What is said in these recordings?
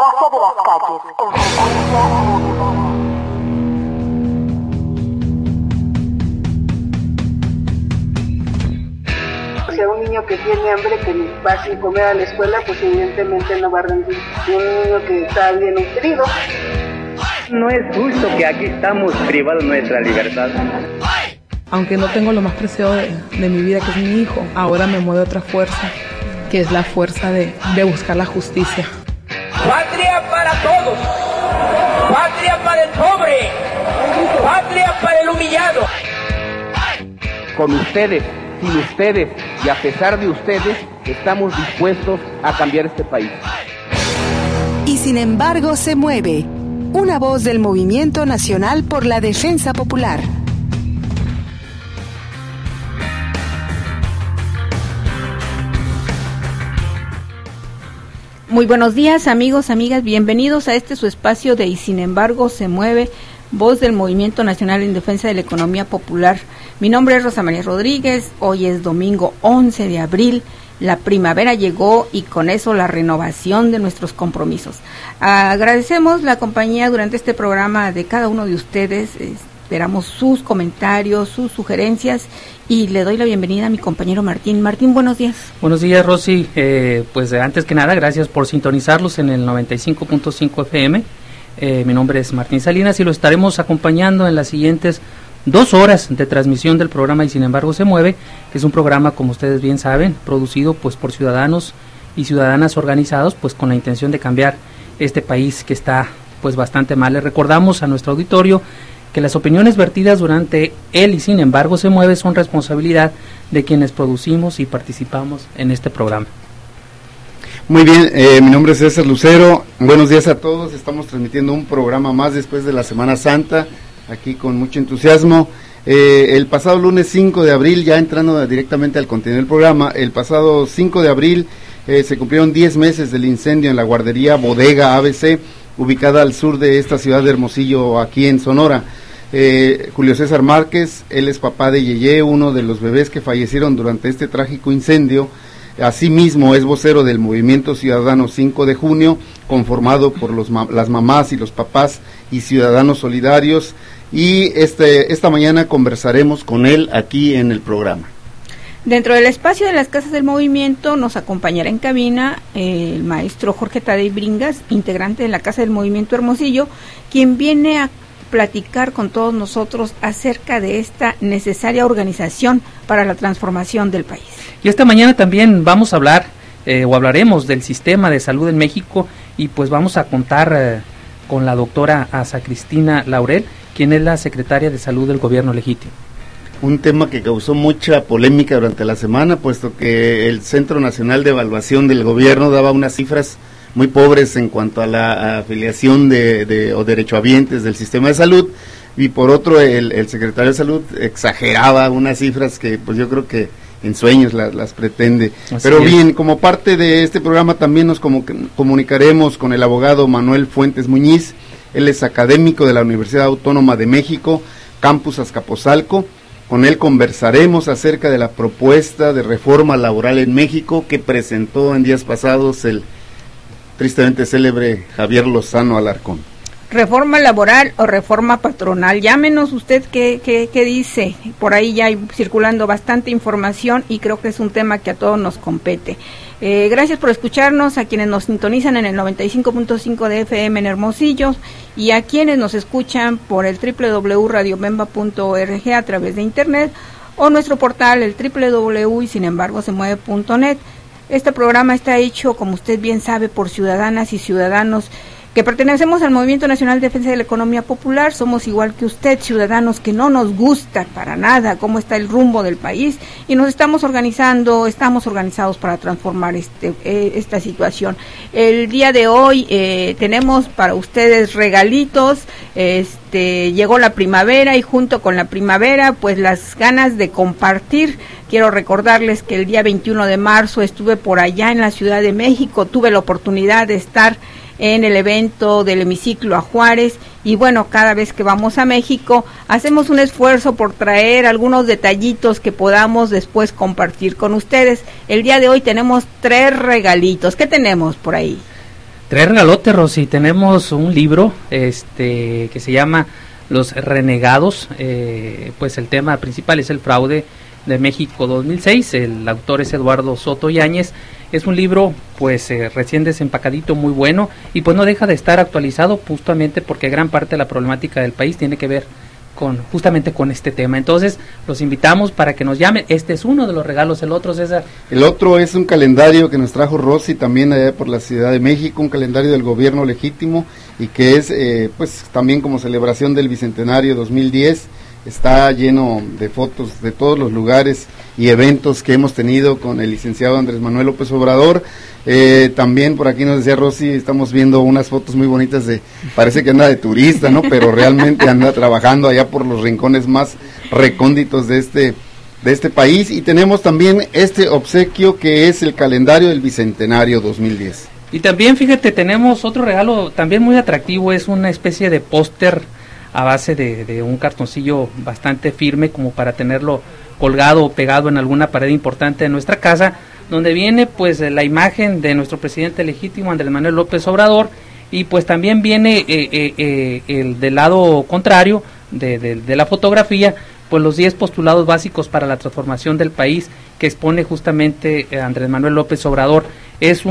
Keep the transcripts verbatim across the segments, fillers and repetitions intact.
Casa de las Calles, en frecuencia modulada. O sea, un niño que tiene hambre, que va sin comer a la escuela, pues evidentemente no va a rendir. Un niño que está bien nutrido. No es justo que aquí estamos privados de nuestra libertad. Aunque no tengo lo más preciado de, de mi vida, que es mi hijo, ahora me mueve otra fuerza, que es la fuerza de, de buscar la justicia. Patria para todos, patria para el pobre, patria para el humillado. Con ustedes, sin ustedes y a pesar de ustedes, estamos dispuestos a cambiar este país. Y sin embargo se mueve, una voz del Movimiento Nacional por la Defensa Popular. Muy buenos días, amigos, amigas, bienvenidos a este su espacio de Y sin embargo se mueve, voz del Movimiento Nacional en Defensa de la Economía Popular. Mi nombre es Rosa María Rodríguez, hoy es domingo once de abril, la primavera llegó y con eso la renovación de nuestros compromisos. Agradecemos la compañía durante este programa de cada uno de ustedes, esperamos sus comentarios, sus sugerencias y le doy la bienvenida a mi compañero Martín. Martín, buenos días. Buenos días, Rosy. Eh, pues antes que nada, gracias por sintonizarlos en el noventa y cinco punto cinco F M. Eh, mi nombre es Martín Salinas y lo estaremos acompañando en las siguientes dos horas de transmisión del programa Y sin embargo se mueve, que es un programa, como ustedes bien saben, producido pues por ciudadanos y ciudadanas organizados, pues con la intención de cambiar este país que está pues bastante mal. Le recordamos a nuestro auditorio que las opiniones vertidas durante el Y sin embargo se mueve son responsabilidad de quienes producimos y participamos en este programa. Muy bien, eh, mi nombre es César Lucero, buenos días a todos, estamos transmitiendo un programa más después de la Semana Santa, aquí con mucho entusiasmo. Eh, el pasado lunes cinco de abril, ya entrando directamente al contenido del programa, el pasado cinco de abril eh, se cumplieron diez meses del incendio en la guardería Bodega A B C, ubicada al sur de esta ciudad de Hermosillo, aquí en Sonora. Eh, Julio César Márquez, él es papá de Yeye, uno de los bebés que fallecieron durante este trágico incendio. Asimismo es vocero del Movimiento Ciudadano cinco de junio, conformado por los, las mamás y los papás y ciudadanos solidarios, y este, esta mañana conversaremos con él aquí en el programa. Dentro del espacio de las Casas del Movimiento nos acompañará en cabina eh, el maestro Jorge Tadei Bringas, integrante de la Casa del Movimiento Hermosillo, quien viene a platicar con todos nosotros acerca de esta necesaria organización para la transformación del país. Y esta mañana también vamos a hablar eh, o hablaremos del sistema de salud en México y pues vamos a contar eh, con la doctora Asa Cristina Laurel, quien es la secretaria de Salud del Gobierno Legítimo. Un tema que causó mucha polémica durante la semana, puesto que el Centro Nacional de Evaluación del Gobierno daba unas cifras muy pobres en cuanto a la afiliación de, de o derechohabientes del sistema de salud, y por otro el, el secretario de Salud exageraba unas cifras que pues yo creo que en sueños las, las pretende. Así Pero es. Bien, como parte de este programa también nos como, comunicaremos con el abogado Manuel Fuentes Muñiz, él es académico de la Universidad Autónoma de México, Campus Azcapotzalco. Con él conversaremos acerca de la propuesta de reforma laboral en México que presentó en días pasados el tristemente célebre Javier Lozano Alarcón. ¿Reforma laboral o reforma patronal? Llámenos usted qué, qué, qué dice. Por ahí ya hay circulando bastante información y creo que es un tema que a todos nos compete. Eh, gracias por escucharnos, a quienes nos sintonizan en el noventa y cinco punto cinco de F M en Hermosillo y a quienes nos escuchan por el doble u doble u doble u punto radio memba punto org a través de internet o nuestro portal el doble u doble u doble u punto y sin embargo se mueve punto net. Este programa está hecho, como usted bien sabe, por ciudadanas y ciudadanos que pertenecemos al Movimiento Nacional de Defensa de la Economía Popular. Somos igual que usted, ciudadanos que no nos gusta para nada cómo está el rumbo del país y nos estamos organizando, estamos organizados para transformar este eh, esta situación. El día de hoy eh, tenemos para ustedes regalitos, este llegó la primavera y junto con la primavera pues las ganas de compartir. Quiero recordarles que el día veintiuno de marzo estuve por allá en la Ciudad de México, tuve la oportunidad de estar en el evento del hemiciclo a Juárez y bueno, cada vez que vamos a México hacemos un esfuerzo por traer algunos detallitos que podamos después compartir con ustedes. El día de hoy tenemos tres regalitos. ¿Qué tenemos por ahí? Tres regalotes, Rosy. Tenemos un libro este que se llama Los Renegados. Eh, pues el tema principal es el fraude de México dos mil seis. El autor es Eduardo Soto Yáñez. Es un libro pues eh, recién desempacadito, muy bueno, y pues no deja de estar actualizado justamente porque gran parte de la problemática del país tiene que ver con justamente con este tema. Entonces los invitamos para que nos llamen. Este es uno de los regalos. El otro, César. El otro es un calendario que nos trajo Rosy también allá por la Ciudad de México, un calendario del gobierno legítimo, y que es eh, pues también como celebración del Bicentenario dos mil diez. Está lleno de fotos de todos los lugares y eventos que hemos tenido con el licenciado Andrés Manuel López Obrador. Eh, también por aquí nos decía Rosy, estamos viendo unas fotos muy bonitas de, parece que anda de turista, ¿no? Pero realmente anda trabajando allá por los rincones más recónditos de este, de este país. Y tenemos también este obsequio que es el calendario del Bicentenario dos mil diez. Y también, fíjate, tenemos otro regalo también muy atractivo, es una especie de póster a base de, de un cartoncillo bastante firme como para tenerlo colgado o pegado en alguna pared importante de nuestra casa, donde viene pues la imagen de nuestro presidente legítimo Andrés Manuel López Obrador, y pues también viene eh, eh, eh, el del lado contrario de, de, de la fotografía, pues los diez postulados básicos para la transformación del país que expone justamente eh, Andrés Manuel López Obrador. Es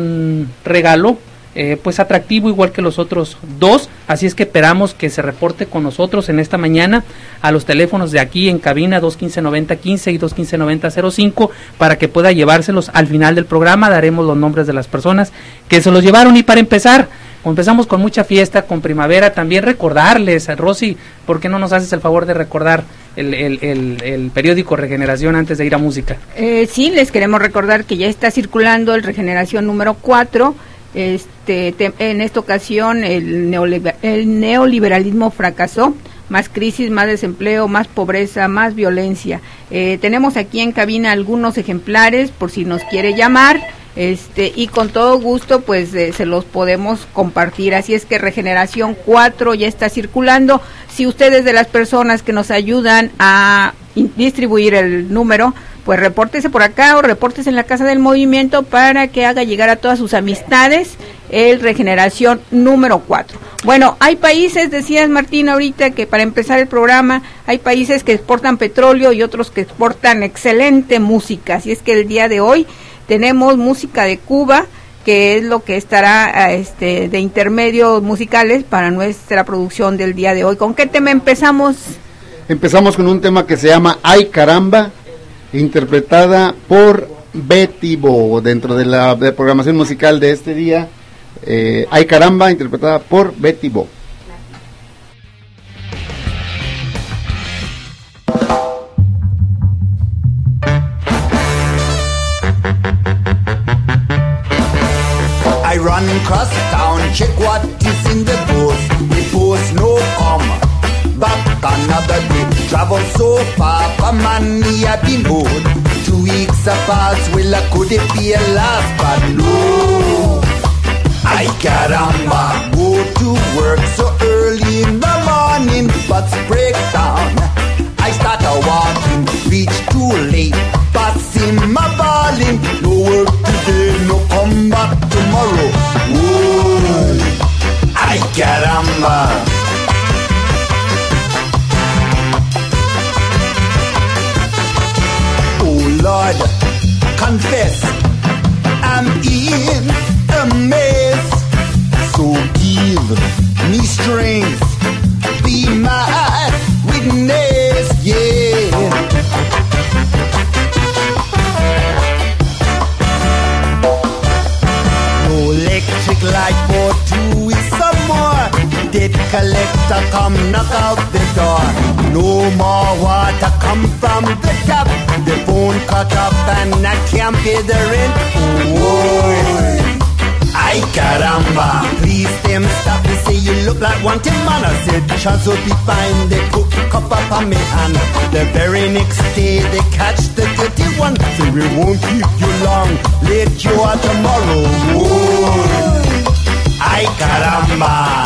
un regalo Eh, pues atractivo igual que los otros dos, así es que esperamos que se reporte con nosotros en esta mañana a los teléfonos de aquí en cabina dos quince noventa quince y dos quince noventa cero cinco para que pueda llevárselos. Al final del programa daremos los nombres de las personas que se los llevaron. Y para empezar, empezamos con mucha fiesta, con primavera, también recordarles, Rosy, ¿por qué no nos haces el favor de recordar el, el, el, el periódico Regeneración antes de ir a música? Eh, sí, les queremos recordar que ya está circulando el Regeneración número cuatro. Este, te, en esta ocasión el, neoliber, el neoliberalismo fracasó, más crisis, más desempleo, más pobreza, más violencia. Eh, tenemos aquí en cabina algunos ejemplares por si nos quiere llamar, este, y con todo gusto pues eh, se los podemos compartir. Así es que Regeneración cuatro ya está circulando. Si ustedes de las personas que nos ayudan a distribuir el número, pues repórtese por acá o repórtese en la Casa del Movimiento para que haga llegar a todas sus amistades el Regeneración número cuatro. Bueno, hay países, decías Martín ahorita, que para empezar el programa, hay países que exportan petróleo y otros que exportan excelente música, así es que el día de hoy tenemos música de Cuba, que es lo que estará este, de intermedios musicales para nuestra producción del día de hoy. ¿Con qué tema empezamos? Empezamos con un tema que se llama Ay Caramba, interpretada por Betty Bo, dentro de la de programación musical de este día. eh, Ay Caramba, interpretada por Betty Bo. I run across town, check what is in the post. The post no come back another day. Travel so far, from money I've been owed. Two weeks apart, well I could it be a last, but no. Ay caramba, go to work so early in the morning, but break down. I start a walking, reach too late, passing my balling. No work today, no come back tomorrow. Whoa. Ay caramba. Lord, confess, I'm in a mess. So give me strength, be my witness, yeah. No electric light for two weeks or more. Debt collector come knock out the door. No more water come from the tap. The phone cut up and I can't pay the rent. Oh, ay caramba. Please them stop. They say you look like one thing man. I said chance will be fine. They cook cup up on me hand. The very next day they catch the dirty one. Say we won't keep you long. Let you out tomorrow. Oh, ay caramba.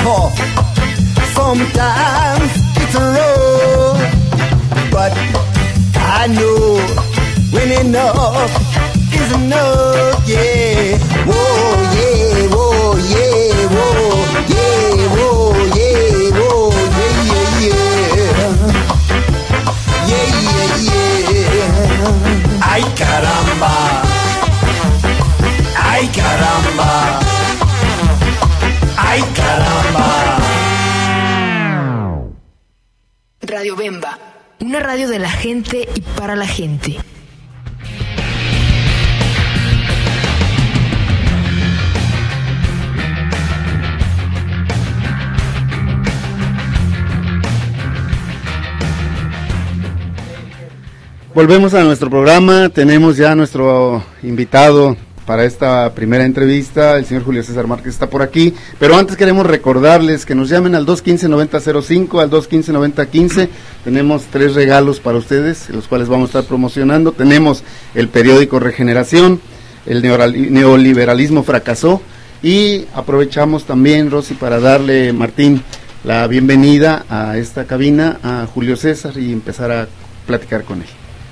tough. Sometimes it's rough, but I know when enough is enough, yeah. Whoa, yeah, whoa, yeah, whoa, yeah, whoa, yeah, whoa, yeah, yeah, yeah. Yeah, yeah, yeah. Ay, caramba. Ay, caramba. Ay, caramba. Radio Bemba, una radio de la gente y para la gente. Volvemos a nuestro programa, tenemos ya nuestro invitado para esta primera entrevista, el señor Julio César Márquez está por aquí, pero antes queremos recordarles que nos llamen al dos uno cinco, nueve cero cero cinco, al dos uno cinco, nueve cero uno cinco, tenemos tres regalos para ustedes, los cuales vamos a estar promocionando, tenemos el periódico Regeneración, el neoliberalismo fracasó, y aprovechamos también, Rosy, para darle, Martín, la bienvenida a esta cabina, a Julio César, y empezar a platicar con él.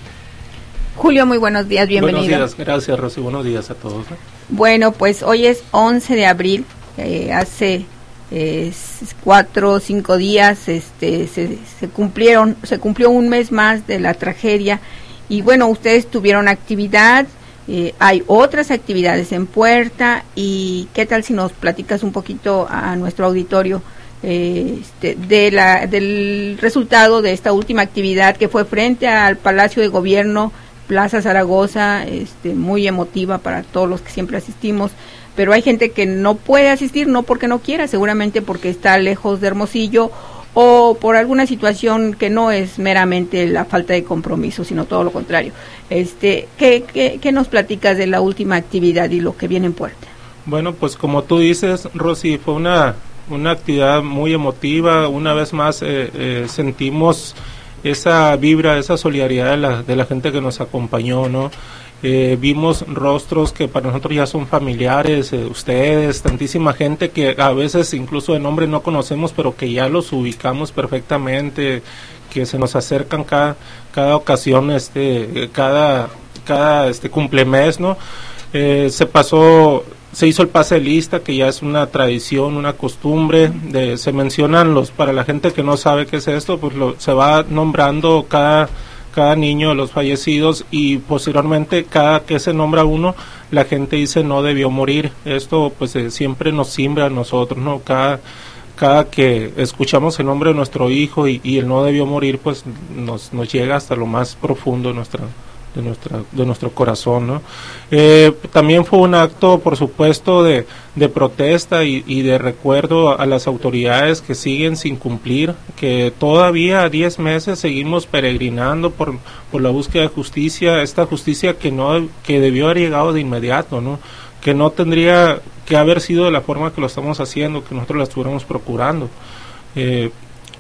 Julio, muy buenos días, bienvenido. Buenos días, gracias Rosy, buenos días a todos. ¿eh? Bueno, pues hoy es once de abril, eh, hace eh, cuatro o cinco días este, se, se cumplieron, se cumplió un mes más de la tragedia y bueno, ustedes tuvieron actividad, eh, hay otras actividades en puerta y qué tal si nos platicas un poquito a nuestro auditorio eh, este, de la, del resultado de esta última actividad que fue frente al Palacio de Gobierno, Plaza Zaragoza, este, muy emotiva para todos los que siempre asistimos, pero hay gente que no puede asistir, no porque no quiera, seguramente porque está lejos de Hermosillo o por alguna situación que no es meramente la falta de compromiso, sino todo lo contrario. Este, ¿qué, qué, qué nos platicas de la última actividad y lo que viene en puerta? Bueno, pues como tú dices, Rosy, fue una, una actividad muy emotiva, una vez más eh, eh, sentimos esa vibra, esa solidaridad de la, de la gente que nos acompañó, ¿no? Eh, vimos rostros que para nosotros ya son familiares, eh, ustedes, tantísima gente que a veces incluso de nombre no conocemos, pero que ya los ubicamos perfectamente, que se nos acercan cada, cada ocasión, este, cada, cada este cumplemes, ¿no? Eh, se pasó... Se hizo el pase de lista, que ya es una tradición, una costumbre, de, se mencionan los, para la gente que no sabe qué es esto, pues lo, se va nombrando cada, cada niño de los fallecidos y posteriormente cada que se nombra uno, la gente dice no debió morir. Esto pues eh, siempre nos simbra a nosotros, ¿no? Cada, cada que escuchamos el nombre de nuestro hijo y, y el no debió morir, pues nos, nos llega hasta lo más profundo de nuestra de nuestra de nuestro corazón, ¿no? Eh, también fue un acto, por supuesto, de, de protesta y, y de recuerdo a las autoridades que siguen sin cumplir, que todavía a diez meses seguimos peregrinando por, por la búsqueda de justicia, esta justicia que no que debió haber llegado de inmediato, ¿no? Que no tendría que haber sido de la forma que lo estamos haciendo, que nosotros la estuviéramos procurando. Eh,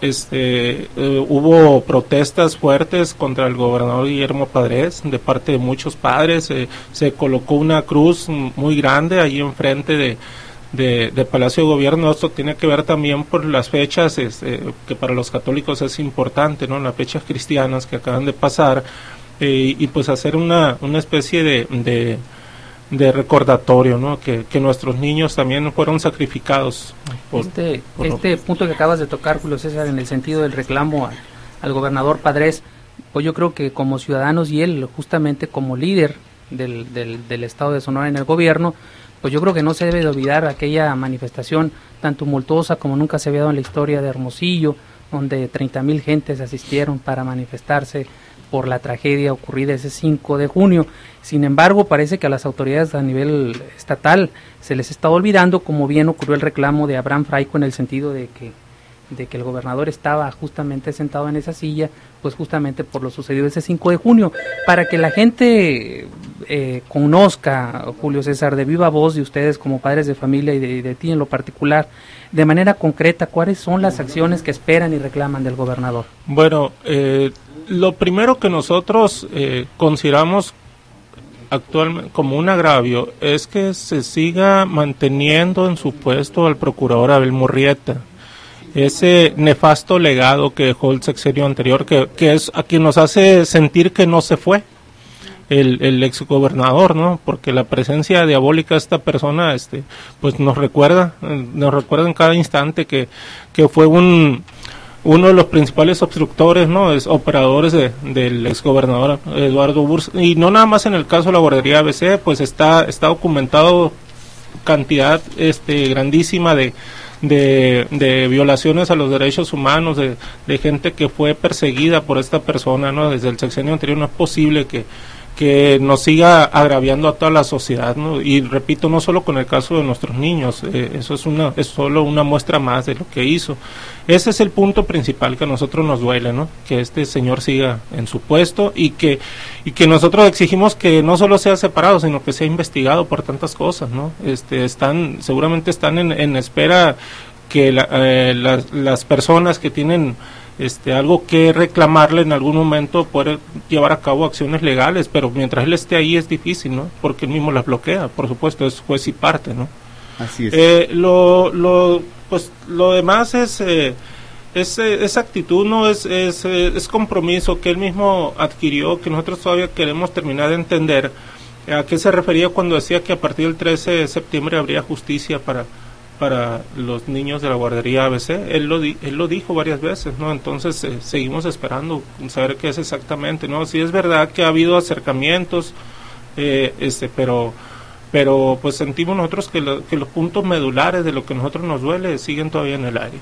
Este, eh, hubo protestas fuertes contra el gobernador Guillermo Padres de parte de muchos padres, eh, se colocó una cruz muy grande ahí enfrente de, de, de Palacio de Gobierno. Esto tiene que ver también por las fechas, este, que para los católicos es importante, ¿no? Las fechas cristianas que acaban de pasar, eh, y pues hacer una, una especie de, de de recordatorio, ¿no? Que, que nuestros niños también fueron sacrificados. Por, este por este lo... punto que acabas de tocar, Julio César, en el sentido del reclamo al, al gobernador Padres, pues yo creo que como ciudadanos y él justamente como líder del, del, del estado de Sonora en el gobierno, pues yo creo que no se debe de olvidar aquella manifestación tan tumultuosa como nunca se había dado en la historia de Hermosillo, donde treinta mil gentes asistieron para manifestarse por la tragedia ocurrida ese cinco de junio. Sin embargo, parece que a las autoridades a nivel estatal se les está olvidando, como bien ocurrió el reclamo de Abraham Fraico, en el sentido de que de que el gobernador estaba justamente sentado en esa silla, pues justamente por lo sucedido ese cinco de junio, para que la gente eh, conozca, Julio César, de viva voz de ustedes como padres de familia y de, de ti en lo particular, de manera concreta, ¿cuáles son las acciones que esperan y reclaman del gobernador? Bueno, eh, lo primero que nosotros eh, consideramos actualmente como un agravio es que se siga manteniendo en su puesto al procurador Abel Murrieta. Ese nefasto legado que dejó el sexenio anterior, que, que es a quien nos hace sentir que no se fue el, el exgobernador, ¿no? Porque la presencia diabólica de esta persona, este, pues nos recuerda, nos recuerda en cada instante que, que fue un uno de los principales obstructores, ¿no? Es operadores de, del exgobernador Eduardo Burs, y no nada más en el caso de la guardería A B C, pues está, está documentado cantidad este grandísima de De, de violaciones a los derechos humanos, de, de gente que fue perseguida por esta persona, ¿no? Desde el sexenio anterior. No es posible que, que nos siga agraviando a toda la sociedad, ¿no? Y repito, no solo con el caso de nuestros niños, eh, eso es una es solo una muestra más de lo que hizo. Ese es el punto principal que a nosotros nos duele, ¿no? Que este señor siga en su puesto y que y que nosotros exigimos que no solo sea separado, sino que sea investigado por tantas cosas, ¿no? Este están seguramente están en, en espera que la, eh, las, las personas que tienen este algo que reclamarle en algún momento poder llevar a cabo acciones legales, pero mientras él esté ahí es difícil, ¿no? Porque él mismo las bloquea, por supuesto, es juez y parte, ¿no? Así es. Eh, lo, lo, pues, lo demás es, eh, es eh, esa actitud, ¿no? Es, es, eh, es compromiso que él mismo adquirió, que nosotros todavía queremos terminar de entender a qué se refería cuando decía que a partir del trece de septiembre habría justicia para para los niños de la guardería A B C. Él lo di, él lo dijo varias veces, ¿no? Entonces eh, seguimos esperando saber qué es exactamente, ¿no? Sí es verdad que ha habido acercamientos, eh, este, pero pero pues sentimos nosotros que, lo, que los puntos medulares de lo que a nosotros nos duele siguen todavía en el aire.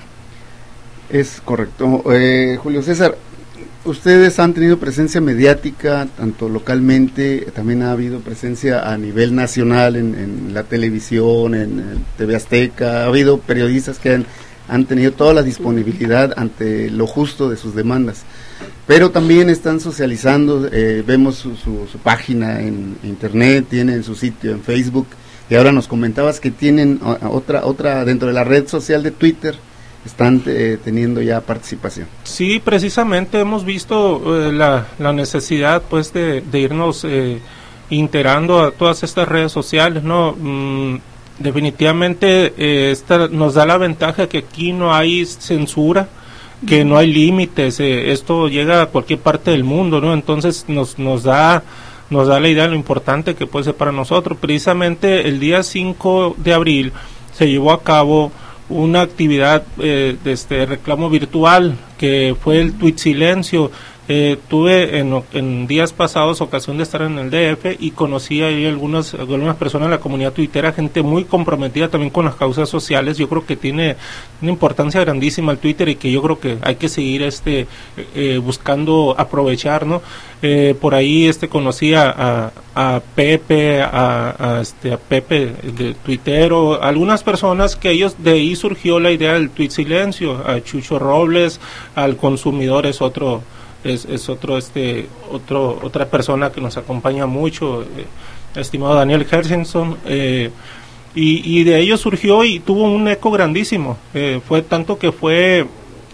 Es correcto. Eh, Julio César, ustedes han tenido presencia mediática, tanto localmente, también ha habido presencia a nivel nacional en, en la televisión, en, en T V Azteca, ha habido periodistas que han, han tenido toda la disponibilidad ante lo justo de sus demandas, pero también están socializando, eh, vemos su, su, su página en internet, tienen su sitio en Facebook, y ahora nos comentabas que tienen otra, otra dentro de la red social de Twitter, están eh, teniendo ya participación. Sí, precisamente hemos visto eh, la, la necesidad pues de, de irnos eh, integrando a todas estas redes sociales, ¿no? Mm, definitivamente eh, esta nos da la ventaja que aquí no hay censura, que no hay límites, eh, esto llega a cualquier parte del mundo, ¿no? Entonces nos, nos da nos da la idea de lo importante que puede ser para nosotros. Precisamente el día cinco de abril se llevó a cabo una actividad eh, de este reclamo virtual que fue el Tweet Silencio. Eh, tuve en, en días pasados ocasión de estar en el D F y conocí ahí algunas, algunas personas de la comunidad tuitera, gente muy comprometida también con las causas sociales. Yo creo que tiene una importancia grandísima el Twitter y que yo creo que hay que seguir este eh, buscando aprovechar, ¿no? Eh, por ahí este conocí a, a, a Pepe, a, a este a Pepe de tuitero, algunas personas que ellos de ahí surgió la idea del Tweet Silencio, a Chucho Robles, al consumidor es otro Es, es otro este otro otra persona que nos acompaña mucho, eh, estimado Daniel Hersenson, eh, y, y de ello surgió y tuvo un eco grandísimo, eh, fue tanto que fue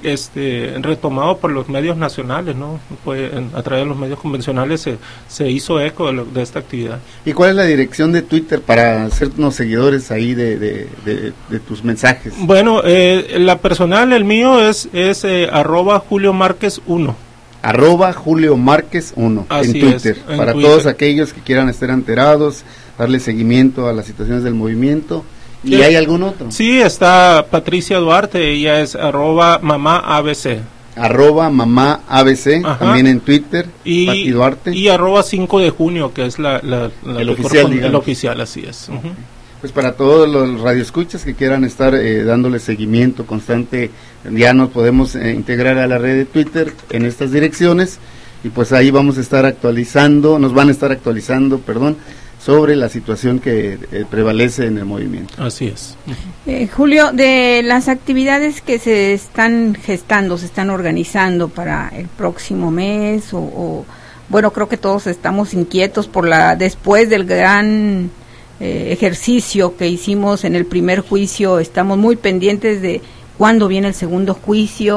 este retomado por los medios nacionales, ¿no? Fue en, a través de los medios convencionales se, se hizo eco de, lo, de esta actividad. ¿Y cuál es la dirección de Twitter para hacernos seguidores ahí de, de, de, de tus mensajes? Bueno, eh, la personal, el mío es, es eh, arroba Julio Márquez uno. Arroba Julio Márquez uno en Twitter, es, en para Twitter. Todos aquellos que quieran estar enterados, darle seguimiento a las situaciones del movimiento. ¿Y sí, hay algún otro? Sí, está Patricia Duarte, ella es arroba mamá A B C. Arroba mamá A B C, ajá, también en Twitter, y, Pati Duarte. Y arroba cinco de junio, que es la, la, la el, oficial, el oficial, así es. Okay. Uh-huh. Pues para todos los radioescuchas que quieran estar eh, dándole seguimiento constante, ya nos podemos eh, integrar a la red de Twitter en estas direcciones y pues ahí vamos a estar actualizando, nos van a estar actualizando, perdón, sobre la situación que eh, prevalece en el movimiento. Así es. Eh, Julio, de las actividades que se están gestando, se están organizando para el próximo mes o, o bueno, creo que todos estamos inquietos por la después del gran Eh, ejercicio que hicimos en el primer juicio, estamos muy pendientes de cuándo viene el segundo juicio,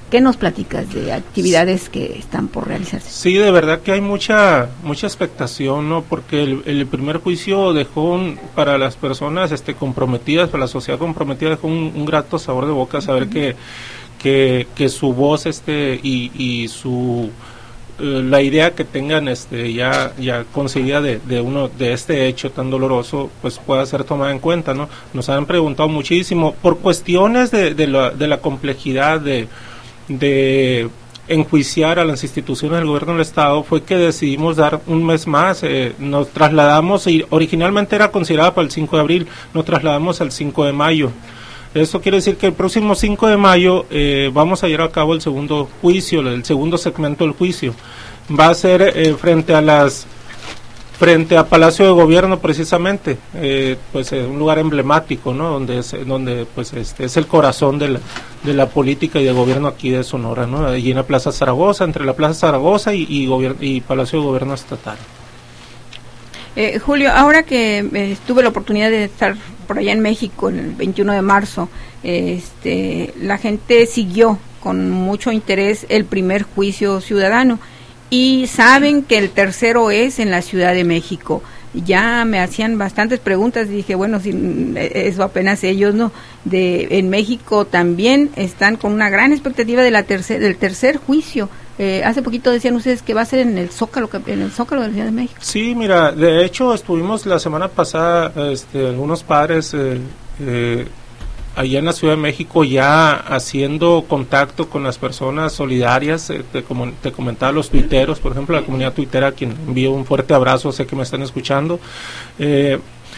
¿Qué nos platicas de actividades que están por realizarse? Sí, de verdad que hay mucha mucha expectación, ¿no? Porque el, el primer juicio dejó un, para las personas este, comprometidas, para la sociedad comprometida, dejó un, un grato sabor de boca saber uh-huh. que, que que su voz este y, y su la idea que tengan este ya ya conseguida de, de uno de este hecho tan doloroso pues pueda ser tomada en cuenta, ¿no? Nos han preguntado muchísimo por cuestiones de, de la de la complejidad de de enjuiciar a las instituciones del gobierno del estado, fue que decidimos dar un mes más. Eh, nos trasladamos, y originalmente era considerada para el cinco de abril, nos trasladamos al cinco de mayo. Eso quiere decir que el próximo cinco de mayo eh, vamos a llevar a cabo el segundo juicio, el segundo segmento del juicio. Va a ser eh, frente a las frente a Palacio de Gobierno precisamente, eh, pues eh, un lugar emblemático, ¿no? Donde es, donde pues este es el corazón de la, de la política y de gobierno aquí de Sonora, ¿no? Allí en la Plaza Zaragoza, entre la Plaza Zaragoza y y, y Palacio de Gobierno estatal. Eh, Julio, ahora que eh, tuve la oportunidad de estar por allá en México el veintiuno de marzo, eh, este, la gente siguió con mucho interés el primer juicio ciudadano y saben que el tercero es en la Ciudad de México. Ya me hacían bastantes preguntas y dije, bueno, si eso apenas ellos, ¿no? De en México también están con una gran expectativa de la tercer, del tercer juicio. Eh, hace poquito decían ustedes que va a ser en el Zócalo, en el Zócalo de la Ciudad de México. Sí, mira, de hecho estuvimos la semana pasada, este, algunos padres eh, eh, allá en la Ciudad de México ya haciendo contacto con las personas solidarias. Eh, te, como, te comentaba los tuiteros, por ejemplo, la comunidad tuitera, a quien envío un fuerte abrazo, sé que me están escuchando. Eh,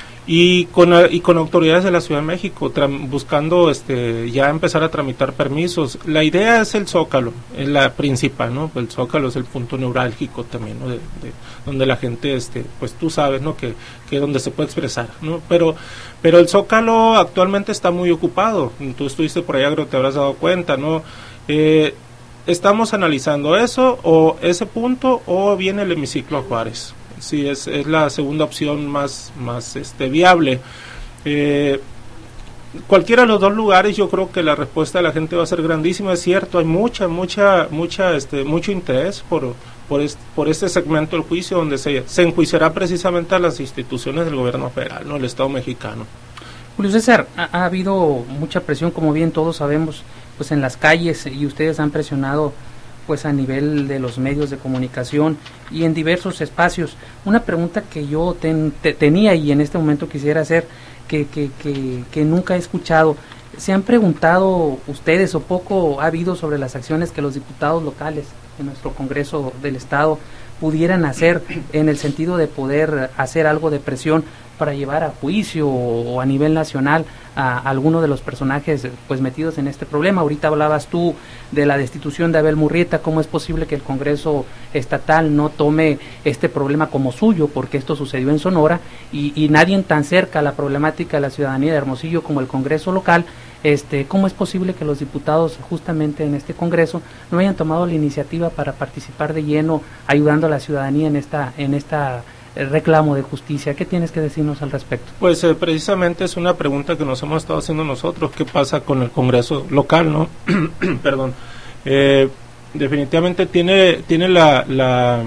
y con y con autoridades de la Ciudad de México tram, buscando este ya empezar a tramitar permisos. La idea es el Zócalo, es la principal, ¿no? El Zócalo es el punto neurálgico también, ¿no? De, de, donde la gente este pues tú sabes, ¿no? que que donde se puede expresar, ¿no? Pero pero el Zócalo actualmente está muy ocupado. Tú estuviste por allá, creo que te habrás dado cuenta, ¿no? Eh, estamos analizando eso o ese punto o viene el hemiciclo a Juárez. Sí, es, es la segunda opción más, más este, viable. Eh, cualquiera de los dos lugares, yo creo que la respuesta de la gente va a ser grandísima. Es cierto, hay mucha, mucha, mucha, este, mucho interés por, por, este, por este segmento del juicio, donde se, se enjuiciará precisamente a las instituciones del gobierno federal, ¿no? El Estado mexicano. Julio César, ha, ha habido mucha presión, como bien todos sabemos, pues en las calles, y ustedes han presionado pues a nivel de los medios de comunicación y en diversos espacios. Una pregunta que yo ten, te, tenía y en este momento quisiera hacer, que, que, que, que nunca he escuchado. ¿Se han preguntado ustedes o poco ha habido sobre las acciones que los diputados locales en nuestro Congreso del Estado pudieran hacer en el sentido de poder hacer algo de presión para llevar a juicio o, o a nivel nacional a, a alguno de los personajes pues metidos en este problema? Ahorita hablabas tú de la destitución de Abel Murrieta. ¿Cómo es posible que el Congreso estatal no tome este problema como suyo? Porque esto sucedió en Sonora y, y nadie tan cerca a la problemática de la ciudadanía de Hermosillo como el Congreso local. Este, ¿cómo es posible que los diputados justamente en este Congreso no hayan tomado la iniciativa para participar de lleno ayudando a la ciudadanía en esta en esta eh, reclamo de justicia? ¿Qué tienes que decirnos al respecto? Pues eh, precisamente es una pregunta que nos hemos estado haciendo nosotros. ¿Qué pasa con el Congreso local, no? Perdón. Eh, definitivamente tiene tiene la la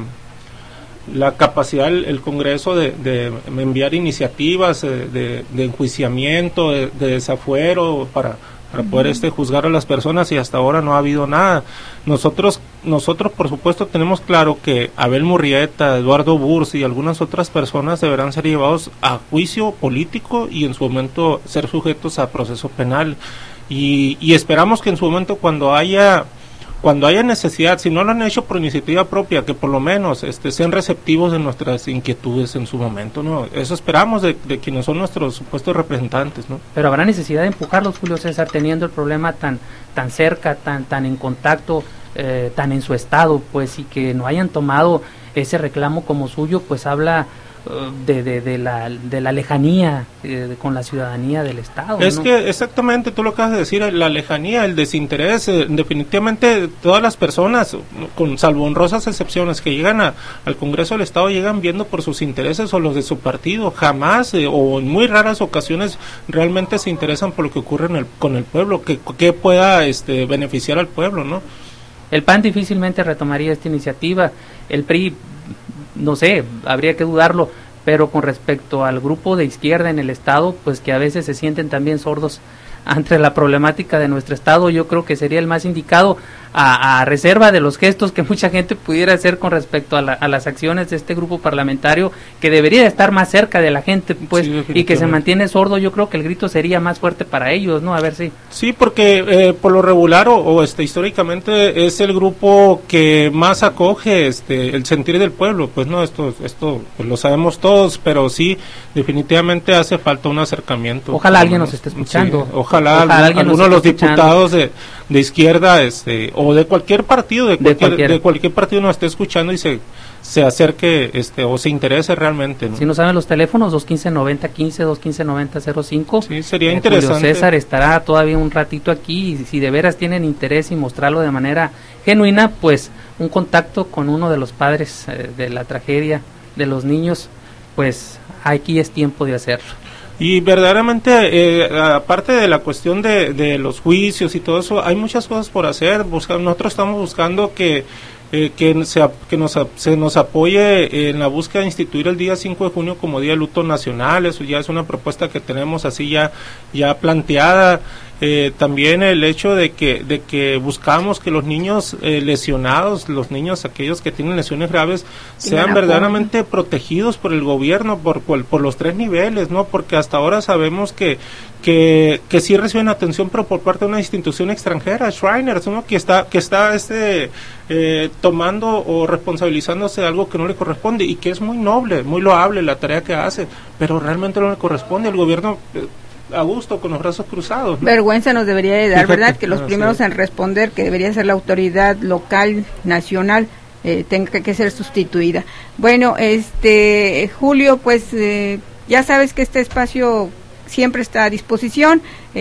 la capacidad el, el Congreso de, de enviar iniciativas de, de, de enjuiciamiento, de, de desafuero para, para uh-huh. poder este juzgar a las personas, y hasta ahora no ha habido nada. Nosotros nosotros por supuesto tenemos claro que Abel Murrieta, Eduardo Bursi y algunas otras personas deberán ser llevados a juicio político y en su momento ser sujetos a proceso penal, y, y esperamos que en su momento cuando haya cuando haya necesidad, si no lo han hecho por iniciativa propia, que por lo menos este, sean receptivos de nuestras inquietudes en su momento, ¿no? Eso esperamos de, de quienes son nuestros supuestos representantes, ¿no? Pero habrá necesidad de empujarlos, Julio César, teniendo el problema tan tan cerca, tan tan en contacto, eh, tan en su estado, pues, y que no hayan tomado ese reclamo como suyo, pues habla de, de, de, la, de la lejanía eh, de, con la ciudadanía del Estado. Es ¿no? que exactamente tú lo acabas de decir, la lejanía, el desinterés, eh, definitivamente todas las personas, con salvo honrosas excepciones, que llegan a, al Congreso del Estado, llegan viendo por sus intereses o los de su partido, jamás eh, o en muy raras ocasiones realmente se interesan por lo que ocurre en el, con el pueblo, que, que pueda este, beneficiar al pueblo, ¿no? El P A N difícilmente retomaría esta iniciativa, el P R I, no sé, habría que dudarlo, pero con respecto al grupo de izquierda en el Estado, pues que a veces se sienten también sordos ante la problemática de nuestro Estado, yo creo que sería el más indicado, a, a reserva de los gestos que mucha gente pudiera hacer con respecto a, la, a las acciones de este grupo parlamentario, que debería estar más cerca de la gente, pues, sí, y que se mantiene sordo. Yo creo que el grito sería más fuerte para ellos, ¿no? A ver si. Sí, porque eh, por lo regular o, o este históricamente es el grupo que más acoge este el sentir del pueblo, pues no, esto esto pues, lo sabemos todos, pero sí definitivamente hace falta un acercamiento. Ojalá alguien nos esté escuchando. Sí, ojalá, ojalá algún, alguno de los escuchando. diputados de, de izquierda este o de cualquier partido, de cualquier, de cualquier, de cualquier partido nos esté escuchando y se se acerque este o se interese realmente, ¿no? Si no saben los teléfonos, dos uno cinco, noventa quince, dos uno cinco, noventa cero cinco. Sí, sería eh, interesante. Julio César estará todavía un ratito aquí y si de veras tienen interés y mostrarlo de manera genuina, pues un contacto con uno de los padres eh, de la tragedia de los niños, pues aquí es tiempo de hacerlo. Y verdaderamente, eh, aparte de la cuestión de, de los juicios y todo eso, hay muchas cosas por hacer. Busca, nosotros estamos buscando que eh, que, se, que nos, se nos apoye en la búsqueda de instituir el día cinco de junio como Día de Luto Nacional. Eso ya es una propuesta que tenemos así ya, ya planteada. Eh, también el hecho de que de que buscamos que los niños eh, lesionados, los niños aquellos que tienen lesiones graves, sean verdaderamente protegidos por el gobierno, por, por por los tres niveles, ¿no? Porque hasta ahora sabemos que que que sí reciben atención, pero por parte de una institución extranjera, Shriners, ¿no? Que está que está este eh, tomando o responsabilizándose de algo que no le corresponde y que es muy noble, muy loable la tarea que hace, pero realmente no le corresponde. El gobierno eh, a gusto, con los brazos cruzados, ¿no? Vergüenza nos debería de dar, Fíjate, ¿verdad? Que los no, primeros sí. en responder, que debería ser la autoridad local, nacional, eh, tenga que ser sustituida. Bueno, este Julio, pues eh, ya sabes que este espacio siempre está a disposición.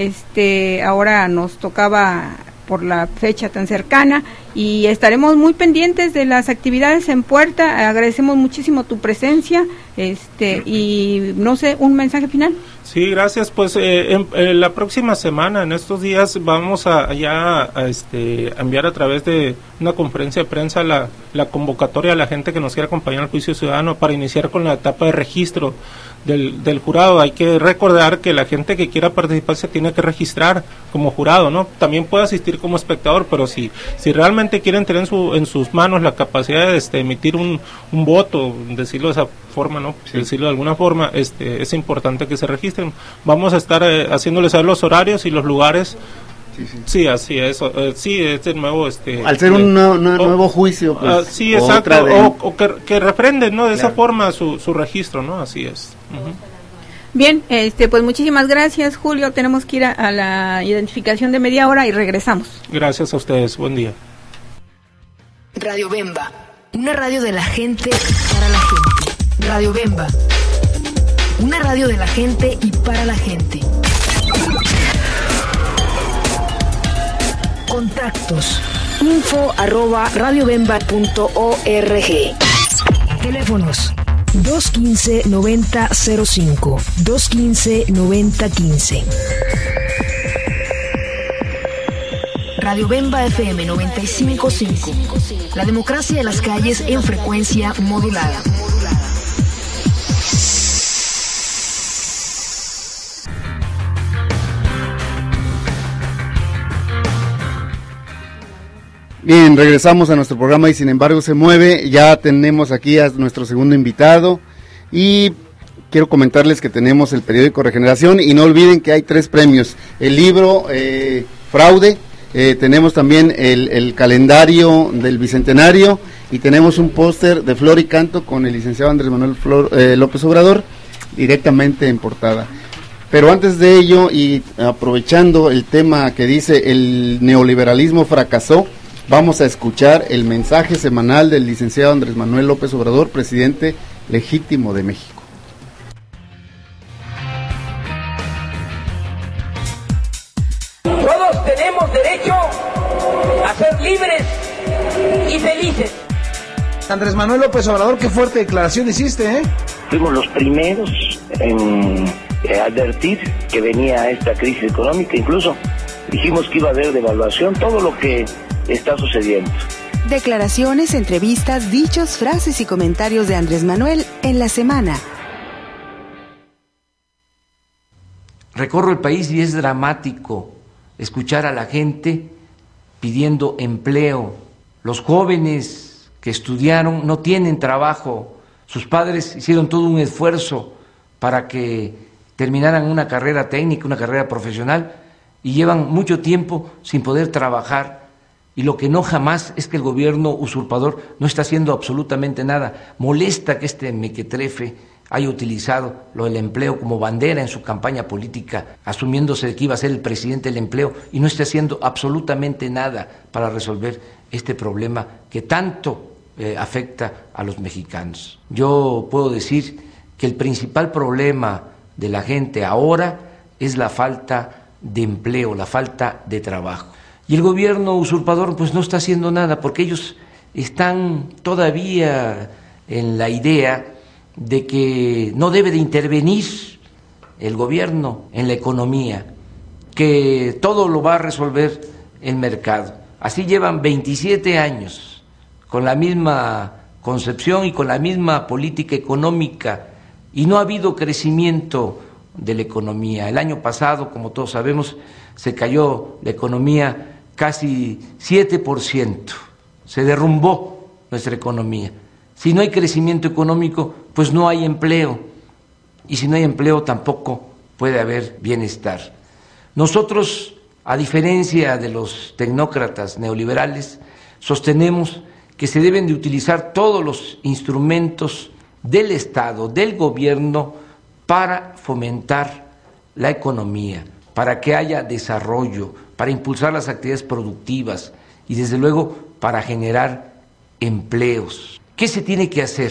Este, ahora nos tocaba por la fecha tan cercana y estaremos muy pendientes de las actividades en puerta. Agradecemos muchísimo tu presencia, este y no sé, un mensaje final. Sí, gracias. Pues eh, en, en la próxima semana, en estos días, vamos a ya a, este, a enviar a través de una conferencia de prensa la, la convocatoria a la gente que nos quiera acompañar al juicio ciudadano para iniciar con la etapa de registro del, del jurado. Hay que recordar que la gente que quiera participar se tiene que registrar como jurado, ¿no? También puede asistir como espectador, pero si si realmente quieren tener en, su, en sus manos la capacidad de este, emitir un, un voto, decirlo de esa forma, ¿no? Sí. Decirlo de alguna forma, este, es importante que se registren. Vamos a estar eh, haciéndoles saber los horarios y los lugares. Sí, sí. sí así es. Eh, sí, este nuevo... Este, Al ser eh, un nuevo, nuevo juicio, pues... Uh, sí, exacto. De... O, o que, que refrenden, ¿no? De claro. esa forma su, su registro, ¿no? Así es. Uh-huh. Bien, este, pues muchísimas gracias, Julio. Tenemos que ir a, a la identificación de media hora y regresamos. Gracias a ustedes. Buen día. Radio Bemba, una radio de la gente para la gente. Radio Bemba, una radio de la gente y para la gente. Contactos: info arroba radiobemba punto org. Teléfonos: dos uno cinco, noventa cero cinco, dos uno cinco, noventa quince. Radio Bemba F M noventa y cinco punto cinco. La democracia de las calles en frecuencia modulada. Bien, regresamos a nuestro programa y sin embargo se mueve. Ya tenemos aquí a nuestro segundo invitado y quiero comentarles que tenemos el periódico Regeneración y no olviden que hay tres premios: el libro eh, Fraude, eh, tenemos también el, el calendario del Bicentenario y tenemos un póster de Flor y Canto con el licenciado Andrés Manuel Flor, eh, López Obrador directamente en portada. Pero antes de ello y aprovechando el tema que dice el neoliberalismo fracasó, vamos a escuchar el mensaje semanal del licenciado Andrés Manuel López Obrador, presidente legítimo de México. tenemos derecho a ser libres y felices. Andrés Manuel López Obrador, qué fuerte declaración hiciste, ¿eh? Fuimos los primeros en eh, advertir que venía esta crisis económica, incluso dijimos que iba a haber devaluación, todo lo que está sucediendo. Declaraciones, entrevistas, dichos, frases y comentarios de Andrés Manuel en la semana. Recorro el país y es dramático escuchar a la gente pidiendo empleo. Los jóvenes que estudiaron no tienen trabajo. Sus padres hicieron todo un esfuerzo para que terminaran una carrera técnica, una carrera profesional, y llevan mucho tiempo sin poder trabajar. Y lo que no jamás es que el gobierno usurpador no está haciendo absolutamente nada. Molesta que este mequetrefe haya utilizado lo del empleo como bandera en su campaña política, asumiéndose de que iba a ser el presidente del empleo, y no está haciendo absolutamente nada para resolver este problema que tanto eh, afecta a los mexicanos. Yo puedo decir que el principal problema de la gente ahora es la falta de empleo, la falta de trabajo. Y el gobierno usurpador pues no está haciendo nada, porque ellos están todavía en la idea de que no debe de intervenir el gobierno en la economía, que todo lo va a resolver el mercado. Así llevan veintisiete años con la misma concepción y con la misma política económica, y no ha habido crecimiento de la economía. El año pasado, como todos sabemos, se cayó la economía casi siete por ciento, se derrumbó nuestra economía. Si no hay crecimiento económico, pues no hay empleo, y si no hay empleo tampoco puede haber bienestar. Nosotros, a diferencia de los tecnócratas neoliberales, sostenemos que se deben de utilizar todos los instrumentos del Estado, del gobierno, para fomentar la economía, para que haya desarrollo, para impulsar las actividades productivas y desde luego para generar empleos. ¿Qué se tiene que hacer?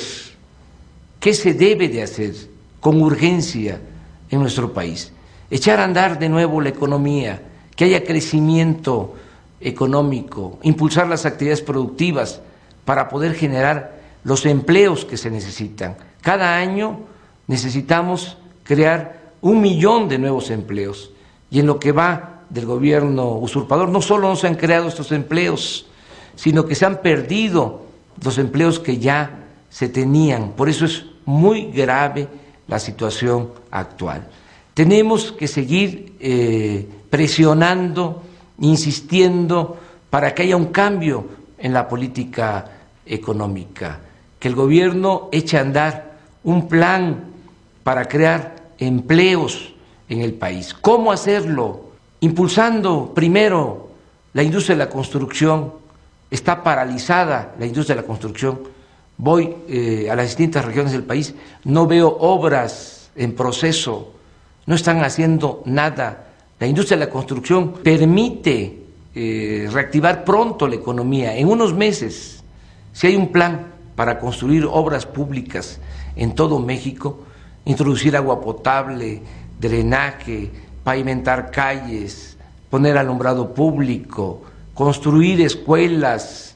¿Qué se debe de hacer con urgencia en nuestro país? Echar a andar de nuevo la economía, que haya crecimiento económico, impulsar las actividades productivas para poder generar los empleos que se necesitan. Cada año necesitamos crear un millón de nuevos empleos, y en lo que va del gobierno usurpador no solo no se han creado estos empleos, sino que se han perdido los empleos que ya se tenían. Por eso es muy grave la situación actual. Tenemos que seguir eh, presionando, insistiendo para que haya un cambio en la política económica, que el gobierno eche a andar un plan para crear empleos en el país. ¿Cómo hacerlo? Impulsando primero la industria de la construcción. Está paralizada la industria de la construcción. Voy eh, a las distintas regiones del país, no veo obras en proceso, no están haciendo nada. La industria de la construcción permite eh, reactivar pronto la economía, en unos meses. Si hay un plan para construir obras públicas en todo México, introducir agua potable, drenaje, pavimentar calles, poner alumbrado público, construir escuelas,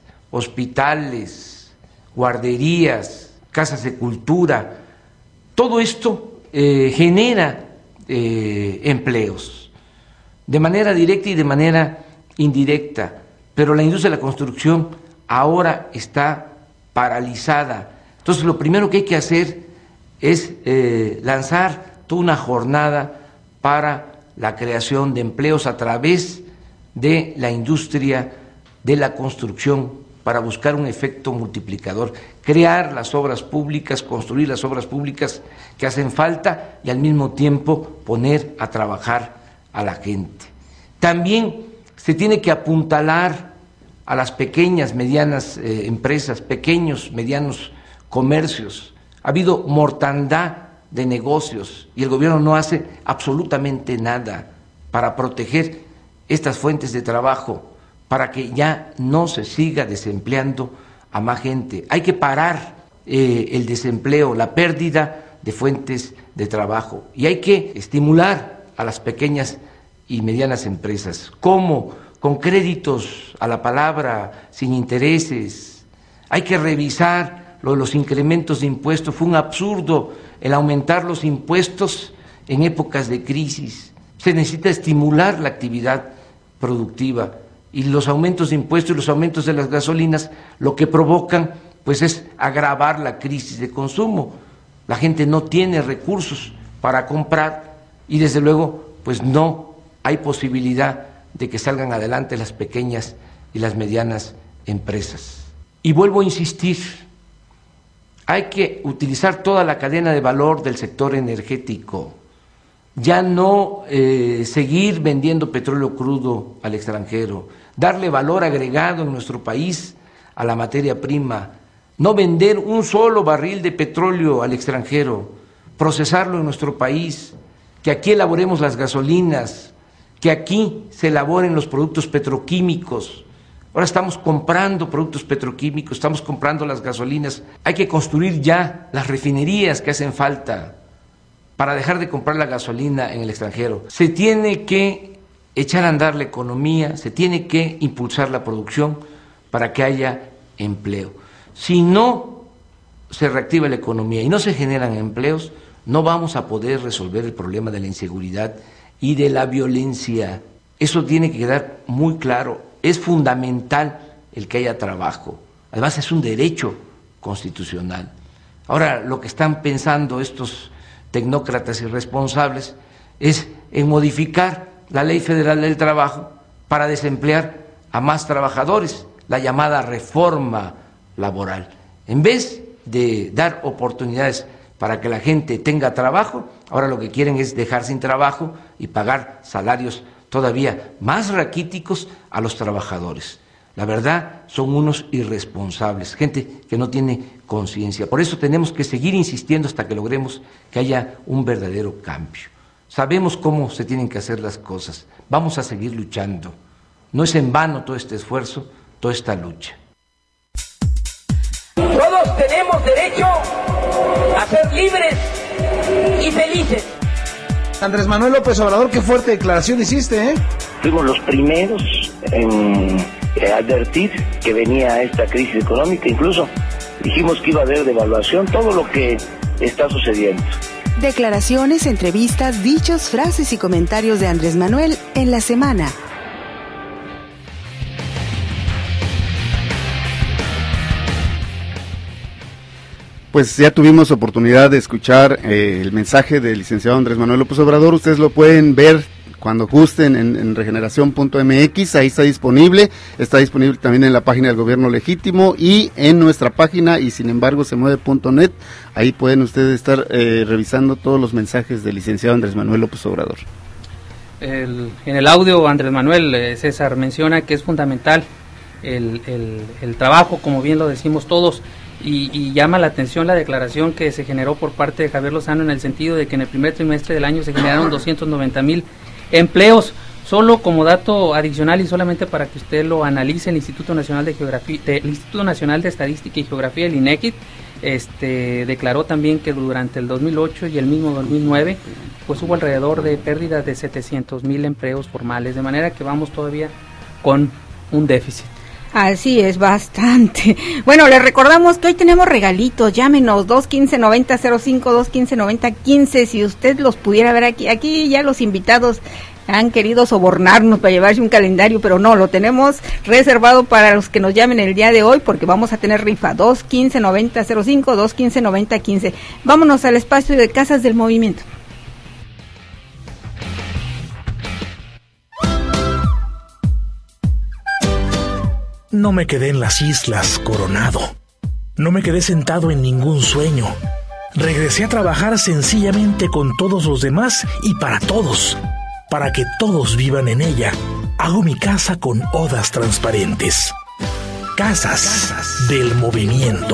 hospitales, guarderías, casas de cultura, todo esto eh, genera eh, empleos, de manera directa y de manera indirecta, pero la industria de la construcción ahora está paralizada. Entonces lo primero que hay que hacer es eh, lanzar toda una jornada para la creación de empleos a través de la industria de la construcción, para buscar un efecto multiplicador, crear las obras públicas, construir las obras públicas que hacen falta y al mismo tiempo poner a trabajar a la gente. También se tiene que apuntalar a las pequeñas, medianas eh, empresas, pequeños, medianos comercios. Ha habido mortandad de negocios y el gobierno no hace absolutamente nada para proteger estas fuentes de trabajo, para que ya no se siga desempleando a más gente. Hay que parar eh, el desempleo, la pérdida de fuentes de trabajo, y hay que estimular a las pequeñas y medianas empresas. ¿Cómo? Con créditos a la palabra, sin intereses. Hay que revisar lo de los incrementos de impuestos. Fue un absurdo el aumentar los impuestos en épocas de crisis. Se necesita estimular la actividad productiva, y los aumentos de impuestos y los aumentos de las gasolinas lo que provocan pues es agravar la crisis de consumo. La gente no tiene recursos para comprar y desde luego pues no hay posibilidad de que salgan adelante las pequeñas y las medianas empresas. Y vuelvo a insistir, hay que utilizar toda la cadena de valor del sector energético, ya no eh, seguir vendiendo petróleo crudo al extranjero, darle valor agregado en nuestro país a la materia prima, no vender un solo barril de petróleo al extranjero, procesarlo en nuestro país, que aquí elaboremos las gasolinas, que aquí se elaboren los productos petroquímicos. Ahora estamos comprando productos petroquímicos, estamos comprando las gasolinas. Hay que construir ya las refinerías que hacen falta para dejar de comprar la gasolina en el extranjero. Se tiene que echar a andar la economía, se tiene que impulsar la producción para que haya empleo. Si no se reactiva la economía y no se generan empleos, no vamos a poder resolver el problema de la inseguridad y de la violencia. Eso tiene que quedar muy claro. Es fundamental el que haya trabajo. Además es un derecho constitucional. Ahora lo que están pensando estos tecnócratas irresponsables es en modificar la Ley Federal del Trabajo para desemplear a más trabajadores, la llamada reforma laboral. En vez de dar oportunidades para que la gente tenga trabajo, ahora lo que quieren es dejar sin trabajo y pagar salarios todavía más raquíticos a los trabajadores. La verdad, son unos irresponsables, gente que no tiene conciencia. Por eso tenemos que seguir insistiendo hasta que logremos que haya un verdadero cambio. Sabemos cómo se tienen que hacer las cosas. Vamos a seguir luchando. No es en vano todo este esfuerzo, toda esta lucha. Todos tenemos derecho a ser libres y felices. Andrés Manuel López Obrador, qué fuerte declaración hiciste, ¿eh? Fuimos los primeros en eh, advertir que venía esta crisis económica, incluso dijimos que iba a haber devaluación, todo lo que está sucediendo. Declaraciones, entrevistas, dichos, frases y comentarios de Andrés Manuel en la semana. Pues ya tuvimos oportunidad de escuchar eh, el mensaje del licenciado Andrés Manuel López Obrador. Ustedes lo pueden ver cuando gusten en, en regeneración punto m x, ahí está disponible, está disponible también en la página del Gobierno Legítimo y en nuestra página y sin embargo se mueve punto net, ahí pueden ustedes estar eh, revisando todos los mensajes del licenciado Andrés Manuel López Obrador. El, en el audio Andrés Manuel, eh, César, menciona que es fundamental el, el, el trabajo, como bien lo decimos todos, y, y llama la atención la declaración que se generó por parte de Javier Lozano en el sentido de que en el primer trimestre del año se generaron doscientos noventa mil empleos. Solo como dato adicional y solamente para que usted lo analice, el Instituto Nacional de Geografía, de, el Instituto Nacional de Estadística y Geografía, el INEGI, este, declaró también que durante el dos mil ocho y el mismo dos mil nueve, pues hubo alrededor de pérdidas de setecientos mil empleos formales, de manera que vamos todavía con un déficit. Así es, bastante. Bueno, les recordamos que hoy tenemos regalitos, llámenos dos quince noventa cero cinco, dos quince noventa quince, si usted los pudiera ver aquí. Aquí ya los invitados han querido sobornarnos para llevarse un calendario, pero no, lo tenemos reservado para los que nos llamen el día de hoy, porque vamos a tener rifa dos quince noventa cero cinco, dos quince noventa quince. Vámonos al espacio de Casas del Movimiento. No me quedé en las islas coronado. No me quedé sentado en ningún sueño. Regresé a trabajar sencillamente con todos los demás y para todos. Para que todos vivan en ella, hago mi casa con odas transparentes. Casas, Casas del Movimiento.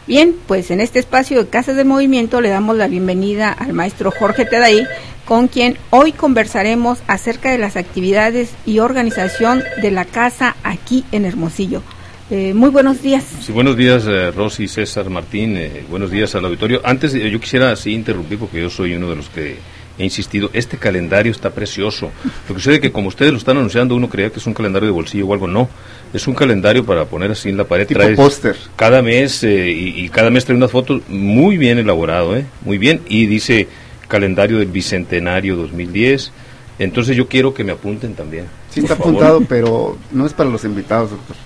Bien, pues en este espacio de Casas de Movimiento le damos la bienvenida al maestro Jorge Tedaí, con quien hoy conversaremos acerca de las actividades y organización de la casa aquí en Hermosillo. Eh, muy buenos días. Sí, buenos días, eh, Rosy, César, Martín, eh, buenos días al auditorio. Antes, eh, yo quisiera sí interrumpir porque yo soy uno de los que he insistido, este calendario está precioso. Lo que sucede es que como ustedes lo están anunciando, uno creía que es un calendario de bolsillo o algo, no. Es un calendario para poner así en la pared. Tipo póster. Cada mes, eh, y, y cada mes trae unas fotos muy bien elaborado, eh, muy bien, y dice calendario del Bicentenario dos mil diez. Entonces yo quiero que me apunten también. Sí está apuntado, pero no es para los invitados, doctor.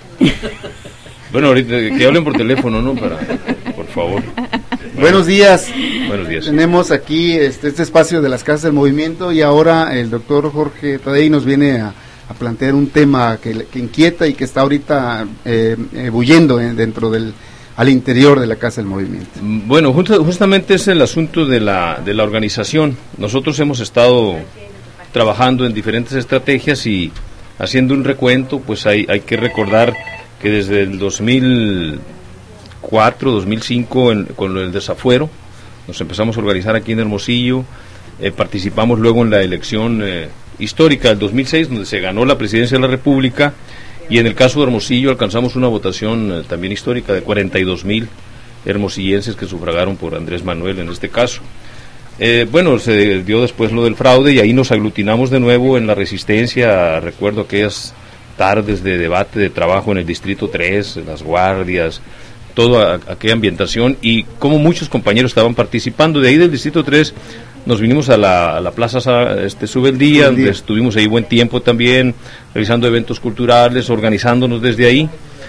Bueno, ahorita que hablen por teléfono, ¿no? Para, por favor. Buenos días. Buenos días. Tenemos aquí este, este espacio de las Casas del Movimiento y ahora el doctor Jorge Tedaí nos viene a, a plantear un tema que, que inquieta y que está ahorita eh, eh, bullendo eh, dentro del al interior de la Casa del Movimiento. Bueno, justo, justamente es el asunto de la, de la organización. Nosotros hemos estado trabajando en diferentes estrategias y haciendo un recuento, pues hay, hay que recordar que desde el dos mil cuatro, dos mil cinco, en, con el desafuero, nos empezamos a organizar aquí en Hermosillo, eh, participamos luego en la elección eh, histórica del dos mil seis, donde se ganó la presidencia de la República, y en el caso de Hermosillo alcanzamos una votación eh, también histórica de cuarenta y dos mil hermosillenses que sufragaron por Andrés Manuel en este caso. Eh, bueno, se dio después lo del fraude y ahí nos aglutinamos de nuevo en la resistencia. Recuerdo aquellas tardes de debate, de trabajo en el Distrito tres, en las guardias, toda aquella ambientación y como muchos compañeros estaban participando. De ahí del Distrito tres nos vinimos a la, a la Plaza este, Subeldía, donde estuvimos ahí buen tiempo también, realizando eventos culturales, organizándonos desde ahí.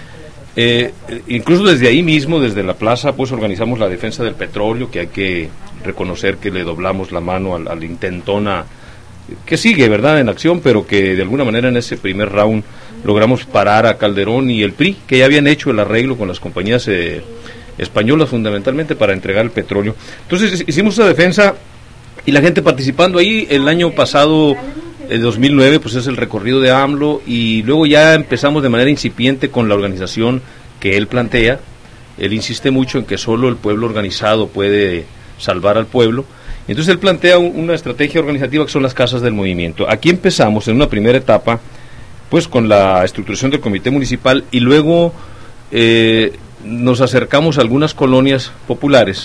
Eh, incluso desde ahí mismo, desde la plaza, pues organizamos la defensa del petróleo, que hay que reconocer que le doblamos la mano al, al intentona, que sigue, ¿verdad?, en acción, pero que de alguna manera en ese primer round logramos parar a Calderón y el P R I, que ya habían hecho el arreglo con las compañías eh, españolas fundamentalmente para entregar el petróleo. Entonces hicimos esa defensa y la gente participando ahí. El año pasado, el dos mil nueve, pues es el recorrido de AMLO y luego ya empezamos de manera incipiente con la organización que él plantea. Él insiste mucho en que solo el pueblo organizado puede salvar al pueblo. Entonces él plantea un, una estrategia organizativa que son las casas del movimiento. Aquí empezamos en una primera etapa pues con la estructuración del comité municipal y luego eh, nos acercamos a algunas colonias populares,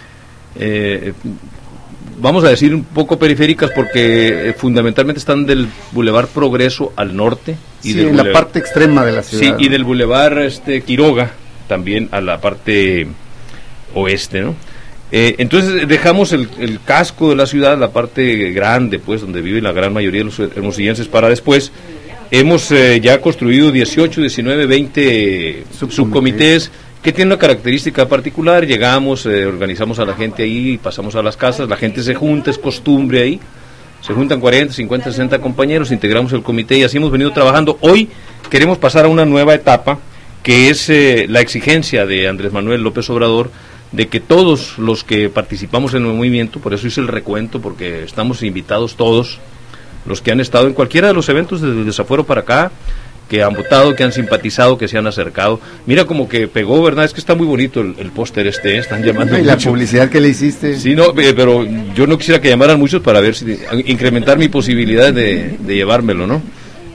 eh, vamos a decir un poco periféricas porque eh, fundamentalmente están del Boulevard Progreso al norte y sí, del en la parte extrema de la ciudad. Sí, y del Boulevard este, Quiroga también a la parte oeste, ¿no? Eh, entonces dejamos el, el casco de la ciudad, la parte grande, pues, donde vive la gran mayoría de los hermosillenses, para después. Hemos eh, ya construido dieciocho, diecinueve, veinte subcomités, subcomités que tienen una característica particular. Llegamos, eh, organizamos a la gente ahí, pasamos a las casas, la gente se junta, es costumbre ahí. Se juntan cuarenta, cincuenta, sesenta compañeros, integramos el comité y así hemos venido trabajando. Hoy queremos pasar a una nueva etapa, que es eh, la exigencia de Andrés Manuel López Obrador de que todos los que participamos en el movimiento, por eso hice el recuento, porque estamos invitados todos, los que han estado en cualquiera de los eventos desde el desafuero para acá, que han votado, que han simpatizado, que se han acercado. Mira como que pegó, ¿verdad? Es que está muy bonito el, el póster este, ¿eh? Están llamando y mucho. La publicidad que le hiciste. Sí, no, eh, pero yo no quisiera que llamaran muchos para ver si incrementar mi posibilidad de, de llevármelo, ¿no?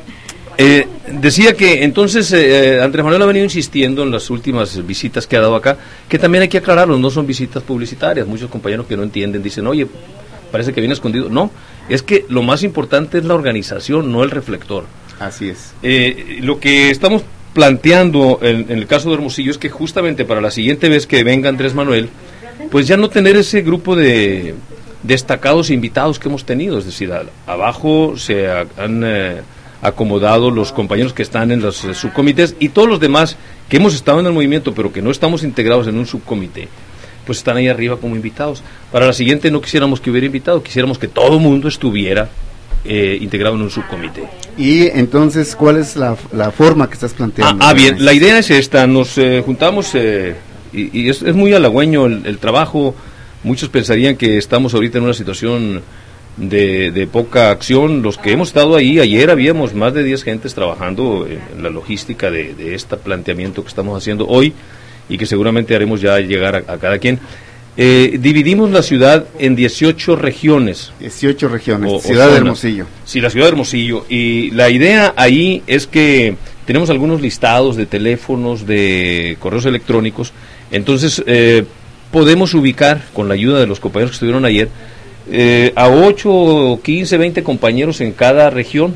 Eh, decía que entonces eh, Andrés Manuel ha venido insistiendo en las últimas visitas que ha dado acá, que también hay que aclararlo, no son visitas publicitarias. Muchos compañeros que no entienden dicen, oye, parece que viene escondido. No, es que lo más importante es la organización, no el reflector. Así es. Eh, lo que estamos planteando en, en el caso de Hermosillo es que justamente para la siguiente vez que venga Andrés Manuel, pues ya no tener ese grupo de destacados invitados que hemos tenido, es decir, a, abajo se ha, han eh, acomodado los compañeros que están en los eh, subcomités y todos los demás que hemos estado en el movimiento pero que no estamos integrados en un subcomité, pues están ahí arriba como invitados. Para la siguiente no quisiéramos que hubiera invitado, quisiéramos que todo el mundo estuviera eh, integrado en un subcomité. Y entonces, ¿cuál es la, la forma que estás planteando? Ah, ah bien, la idea es esta, nos eh, juntamos eh, y, y es, es muy halagüeño el, el trabajo. Muchos pensarían que estamos ahorita en una situación de, de poca acción. Los que hemos estado ahí, ayer habíamos más de diez gentes trabajando en, en la logística de, de este planteamiento que estamos haciendo hoy. y que seguramente haremos ya llegar a, a cada quien. Eh, dividimos la ciudad en dieciocho regiones. dieciocho regiones, o, ciudad o de Hermosillo. Sí, la ciudad de Hermosillo. Y la idea ahí es que tenemos algunos listados de teléfonos, de correos electrónicos. Entonces, eh, podemos ubicar, con la ayuda de los compañeros que estuvieron ayer, eh, a ocho, quince, veinte compañeros en cada región.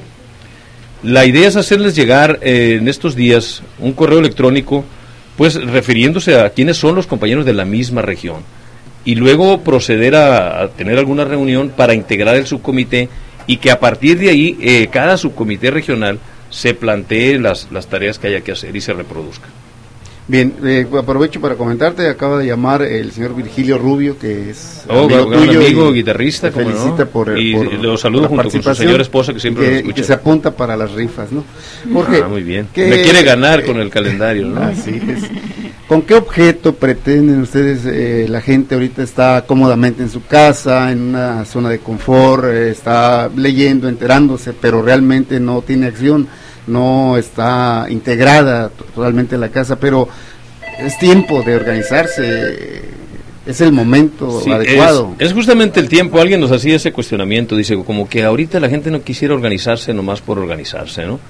La idea es hacerles llegar eh, en estos días un correo electrónico, pues refiriéndose a quiénes son los compañeros de la misma región. Y luego proceder a, a tener alguna reunión para integrar el subcomité y que a partir de ahí eh, cada subcomité regional se plantee las, las tareas que haya que hacer y se reproduzca. Bien, eh, aprovecho para comentarte, acaba de llamar el señor Virgilio Rubio, que es oh, amigo gran tuyo amigo, y guitarrista, te felicita no? por, y por lo saludo junto con su señora esposa que siempre que, lo escucha. que se apunta para las rifas, ¿no? Jorge, ah, muy bien. ¿qué, me quiere ganar con el calendario, ¿no? Así es. ¿Con qué objeto pretenden ustedes, eh, la gente ahorita está cómodamente en su casa, en una zona de confort, eh, está leyendo, enterándose, pero realmente no tiene acción, no está integrada totalmente en la casa, pero es tiempo de organizarse, es el momento sí, adecuado. Es, es justamente el tiempo. Alguien nos hacía ese cuestionamiento, dice, como que ahorita la gente no quisiera organizarse nomás por organizarse, ¿no?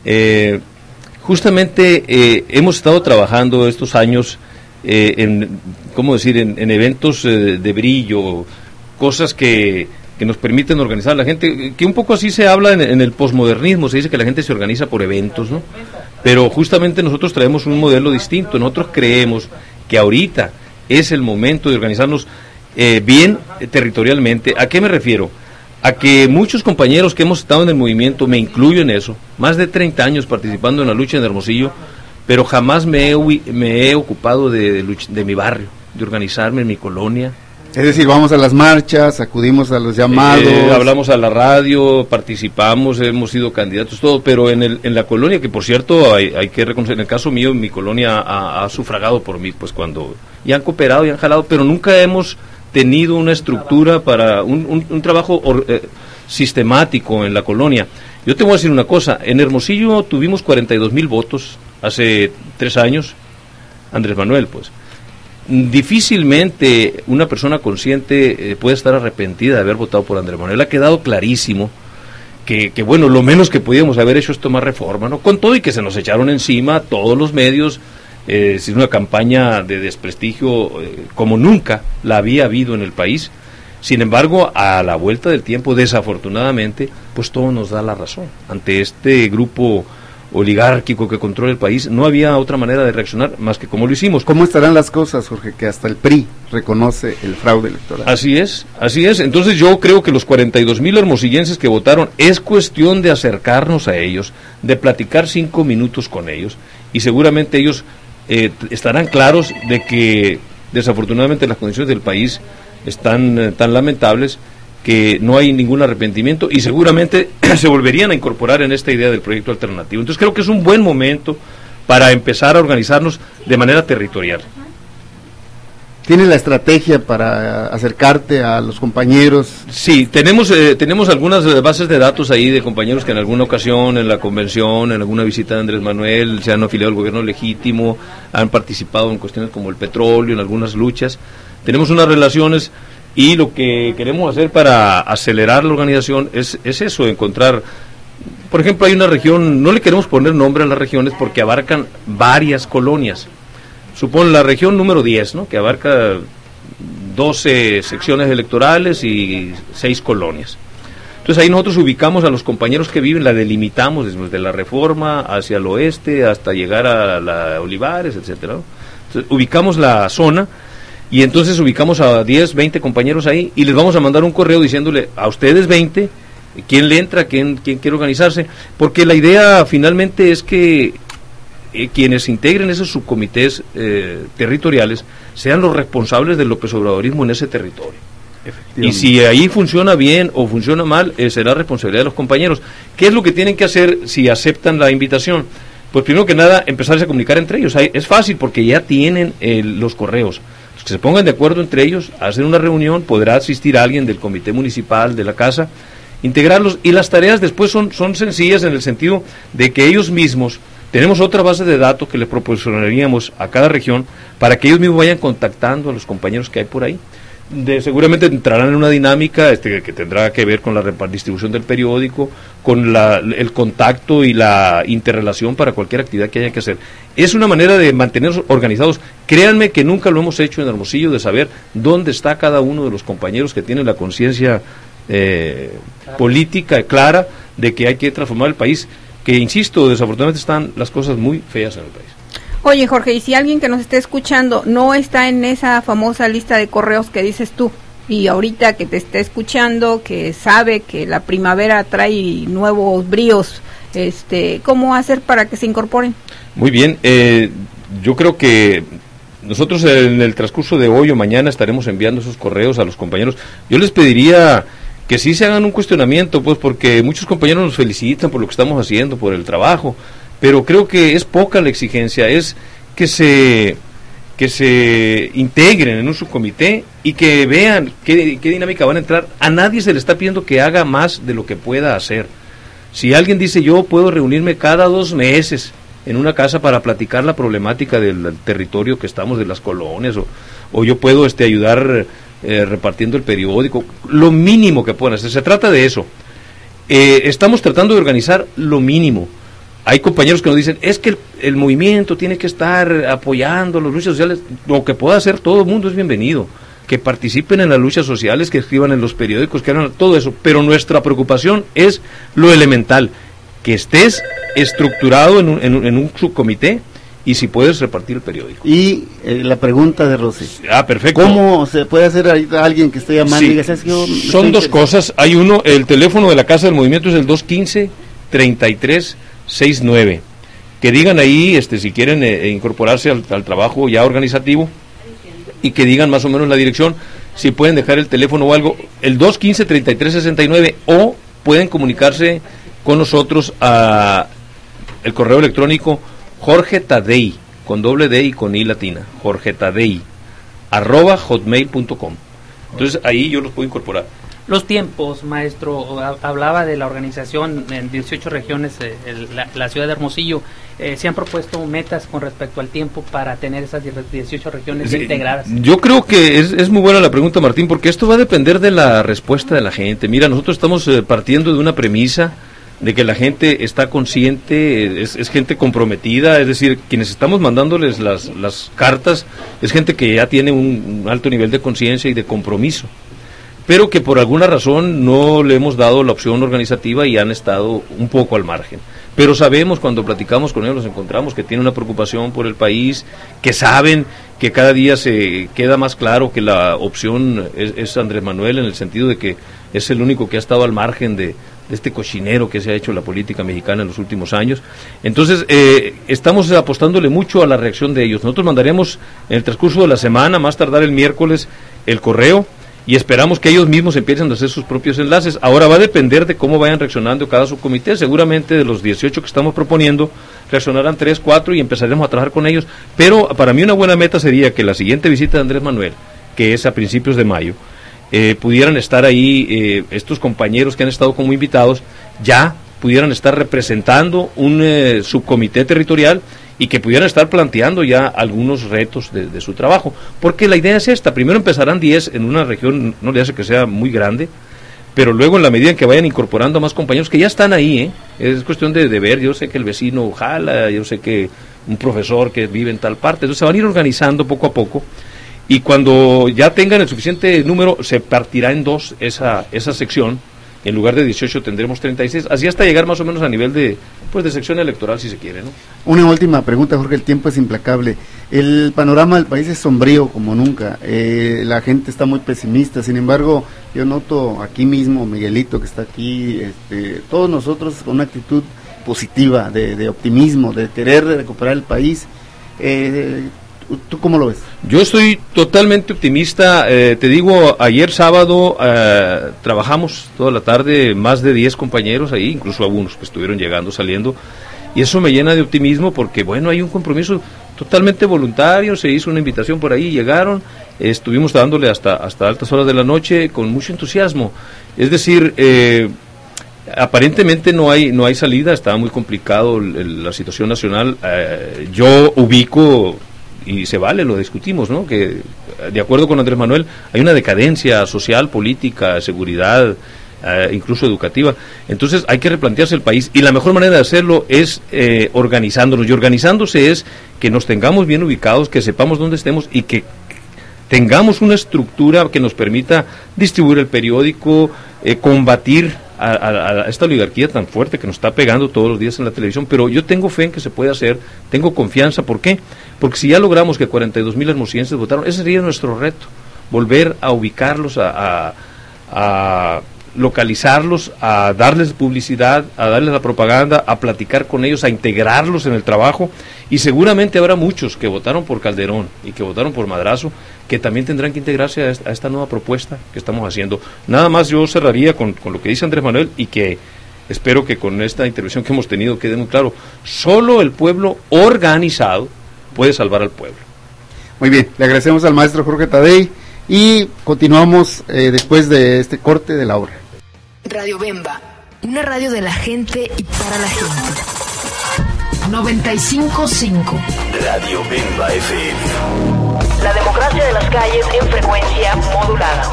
Eh, justamente eh, hemos estado trabajando estos años eh, en, ¿cómo decir?, en, en eventos eh, de brillo, cosas que, que nos permiten organizar a la gente, que un poco así se habla en, en el posmodernismo, se dice que la gente se organiza por eventos, ¿no? Pero justamente nosotros traemos un modelo distinto. Nosotros creemos que ahorita es el momento de organizarnos eh, bien eh, territorialmente. ¿A qué me refiero? A que muchos compañeros que hemos estado en el movimiento, me incluyo en eso, más de treinta años participando en la lucha en Hermosillo, pero jamás me he, me he ocupado de, de, de mi barrio, de organizarme en mi colonia. Es decir, vamos a las marchas, acudimos a los llamados. Eh, hablamos a la radio, participamos, hemos sido candidatos, todo, pero en el en la colonia, que por cierto hay, hay que reconocer, en el caso mío, mi colonia ha, ha sufragado por mí, pues cuando, y han cooperado y han jalado, pero nunca hemos tenido una estructura para un, un, un trabajo or, eh, sistemático en la colonia. Yo te voy a decir una cosa, en Hermosillo tuvimos cuarenta y dos mil votos hace tres años, Andrés Manuel, pues. Difícilmente una persona consciente eh, puede estar arrepentida de haber votado por Andrés Manuel. Ha quedado clarísimo que, que, bueno, lo menos que podíamos haber hecho es tomar reforma, ¿no? Con todo y que se nos echaron encima todos los medios, eh, es una campaña de desprestigio eh, como nunca la había habido en el país. Sin embargo, a la vuelta del tiempo, desafortunadamente, pues todo nos da la razón. Ante este grupo oligárquico que controla el país, no había otra manera de reaccionar más que como lo hicimos. ¿Cómo estarán las cosas, Jorge, que hasta el P R I reconoce el fraude electoral? Así es, así es. Entonces yo creo que los cuarenta y dos mil hermosillenses que votaron, es cuestión de acercarnos a ellos, de platicar cinco minutos con ellos, y seguramente ellos eh, estarán claros de que desafortunadamente las condiciones del país están eh, tan lamentables que no hay ningún arrepentimiento y seguramente se volverían a incorporar en esta idea del proyecto alternativo. Entonces creo que es un buen momento para empezar a organizarnos de manera territorial. ¿Tienes la estrategia para acercarte a los compañeros? Sí, tenemos eh, tenemos algunas bases de datos ahí de compañeros que en alguna ocasión, en la convención, en alguna visita de Andrés Manuel, se han afiliado al gobierno legítimo, han participado en cuestiones como el petróleo, en algunas luchas. Tenemos unas relaciones y lo que queremos hacer para acelerar la organización es, es eso, encontrar, por ejemplo, hay una región, no le queremos poner nombre a las regiones porque abarcan varias colonias. Supón la región número diez, ¿no?, que abarca doce secciones electorales y seis colonias. Entonces ahí nosotros ubicamos a los compañeros que viven, la delimitamos desde la Reforma hacia el oeste hasta llegar a la Olivares, etcétera, ¿no? Entonces ubicamos la zona y entonces ubicamos a diez, veinte compañeros ahí y les vamos a mandar un correo diciéndole a ustedes veinte, quién le entra, quién, quién quiere organizarse, porque la idea finalmente es que eh, quienes integren esos subcomités eh, territoriales sean los responsables del López Obradorismo en ese territorio. Y si ahí funciona bien o funciona mal, eh, será responsabilidad de los compañeros. ¿Qué es lo que tienen que hacer si aceptan la invitación? Pues primero que nada, empezarse a comunicar entre ellos. Es fácil porque ya tienen eh, los correos. Que se pongan de acuerdo entre ellos, hacen una reunión, podrá asistir alguien del comité municipal, de la casa, integrarlos, y las tareas después son, son sencillas en el sentido de que ellos mismos Tenemos otra base de datos que le proporcionaríamos a cada región para que ellos mismos vayan contactando a los compañeros que hay por ahí. De, seguramente entrarán en una dinámica este, que tendrá que ver con la distribución del periódico, con la, el contacto y la interrelación para cualquier actividad que haya que hacer. Es una manera de mantenernos organizados. Créanme que nunca lo hemos hecho en Hermosillo, de saber dónde está cada uno de los compañeros que tienen la conciencia eh, política clara de que hay que transformar el país, que insisto, desafortunadamente están las cosas muy feas en el país. Oye, Jorge, y si alguien que nos esté escuchando no está en esa famosa lista de correos que dices tú, y ahorita que te esté escuchando, que sabe que la primavera trae nuevos bríos, este, ¿cómo hacer para que se incorporen? Muy bien, eh, yo creo que nosotros en el transcurso de hoy o mañana estaremos enviando esos correos a los compañeros. Yo les pediría que sí se hagan un cuestionamiento, pues, porque muchos compañeros nos felicitan por lo que estamos haciendo, por el trabajo, pero creo que es poca la exigencia, es que se que se integren en un subcomité y que vean qué, qué dinámica van a entrar. A nadie se le está pidiendo que haga más de lo que pueda hacer. Si alguien dice, yo puedo reunirme cada dos meses en una casa para platicar la problemática del, del territorio que estamos, de las colonias, o, o yo puedo este ayudar Eh, repartiendo el periódico, lo mínimo que puedan hacer, se trata de eso. Eh, estamos tratando de organizar lo mínimo. Hay compañeros que nos dicen, es que el, el movimiento tiene que estar apoyando las luchas sociales. Lo que pueda hacer todo el mundo es bienvenido, que participen en las luchas sociales, que escriban en los periódicos, que hagan todo eso, pero nuestra preocupación es lo elemental, que estés estructurado en un, en un, en un subcomité, y si puedes repartir el periódico. Y eh, la pregunta de Rosy. Ah, perfecto. ¿Cómo se puede hacer ahorita alguien que esté llamando? Sí. Y diga, ¿sabes qué? Yo Son dos cosas. Hay uno, el teléfono de la Casa del Movimiento es el dos uno cinco, tres tres seis nueve. Que digan ahí, este, si quieren eh, incorporarse al, al trabajo ya organizativo, y que digan más o menos la dirección, si pueden dejar el teléfono o algo, el dos uno cinco, tres tres seis nueve, o pueden comunicarse con nosotros a el correo electrónico Jorge Tadei, con doble D y con I latina, Jorge Tadei, arroba hotmail punto com. Entonces ahí yo los puedo incorporar. Los tiempos, maestro, hablaba de la organización en dieciocho regiones, eh, el, la, la ciudad de Hermosillo, eh, ¿se han propuesto metas con respecto al tiempo para tener esas dieciocho regiones sí, integradas? Yo creo que es, es muy buena la pregunta, Martín, porque esto va a depender de la respuesta de la gente. Mira, nosotros estamos eh, partiendo de una premisa de que la gente está consciente, es, es gente comprometida, es decir, quienes estamos mandándoles las, las cartas, es gente que ya tiene un, un alto nivel de conciencia y de compromiso, pero que por alguna razón no le hemos dado la opción organizativa y han estado un poco al margen. Pero sabemos, cuando platicamos con ellos, nos encontramos que tienen una preocupación por el país, que saben que cada día se queda más claro que la opción es, es Andrés Manuel, en el sentido de que es el único que ha estado al margen de, de este cochinero que se ha hecho la política mexicana en los últimos años. Entonces, eh, estamos apostándole mucho a la reacción de ellos. Nosotros mandaremos en el transcurso de la semana, más tardar el miércoles, el correo, y esperamos que ellos mismos empiecen a hacer sus propios enlaces. Ahora va a depender de cómo vayan reaccionando cada subcomité. Seguramente de los dieciocho que estamos proponiendo, reaccionarán tres, cuatro y empezaremos a trabajar con ellos. Pero para mí una buena meta sería que la siguiente visita de Andrés Manuel, que es a principios de mayo, eh, pudieran estar ahí eh, estos compañeros que han estado como invitados, ya pudieran estar representando un eh, subcomité territorial y que pudieran estar planteando ya algunos retos de, de su trabajo, porque la idea es esta: primero empezarán diez en una región, no le hace que sea muy grande, pero luego en la medida en que vayan incorporando a más compañeros que ya están ahí, ¿eh? Es cuestión de, de ver, yo sé que el vecino jala, yo sé que un profesor que vive en tal parte, entonces se van a ir organizando poco a poco, y cuando ya tengan el suficiente número, se partirá en dos esa, esa sección. En lugar de dieciocho tendremos treinta y seis, así hasta llegar más o menos a nivel de pues de sección electoral, si se quiere, ¿no? Una última pregunta, Jorge, el tiempo es implacable. El panorama del país es sombrío como nunca, eh, la gente está muy pesimista, sin embargo, yo noto aquí mismo, Miguelito que está aquí, este, todos nosotros con una actitud positiva, de, de optimismo, de querer recuperar el país. eh, ¿Tú cómo lo ves? Yo estoy totalmente optimista. Eh, te digo, ayer sábado eh, trabajamos toda la tarde, más de diez compañeros ahí, incluso algunos que estuvieron llegando, saliendo, y eso me llena de optimismo porque, bueno, hay un compromiso totalmente voluntario, se hizo una invitación por ahí, llegaron, eh, estuvimos dándole hasta, hasta altas horas de la noche con mucho entusiasmo. Es decir, eh, Aparentemente no hay no hay salida, está muy complicado el, el, la situación nacional. Eh, yo ubico, y se vale, lo discutimos, ¿no?, que de acuerdo con Andrés Manuel hay una decadencia social, política, seguridad, eh, incluso educativa. Entonces hay que replantearse el país, y la mejor manera de hacerlo es eh, organizándonos, y organizándose es que nos tengamos bien ubicados, que sepamos dónde estemos y que tengamos una estructura que nos permita distribuir el periódico, eh, combatir a, a, a esta oligarquía tan fuerte que nos está pegando todos los días en la televisión. Pero yo tengo fe en que se puede hacer, tengo confianza. ¿Por qué? Porque si ya logramos que cuarenta y dos mil hermosillenses votaron, ese sería nuestro reto, volver a ubicarlos, a, a, a localizarlos, a darles publicidad, a darles la propaganda, a platicar con ellos, a integrarlos en el trabajo. Y seguramente habrá muchos que votaron por Calderón y que votaron por Madrazo, que también tendrán que integrarse a esta, a esta nueva propuesta que estamos haciendo. Nada más yo cerraría con, con lo que dice Andrés Manuel, y que espero que con esta intervención que hemos tenido quede muy claro: solo el pueblo organizado puede salvar al pueblo. Muy bien, le agradecemos al maestro Jorge Tadei y continuamos eh, después de este corte de la obra. Radio Bemba, una radio de la gente y para la gente. noventa y cinco punto cinco Radio Bemba F M. La democracia de las calles en frecuencia modulada.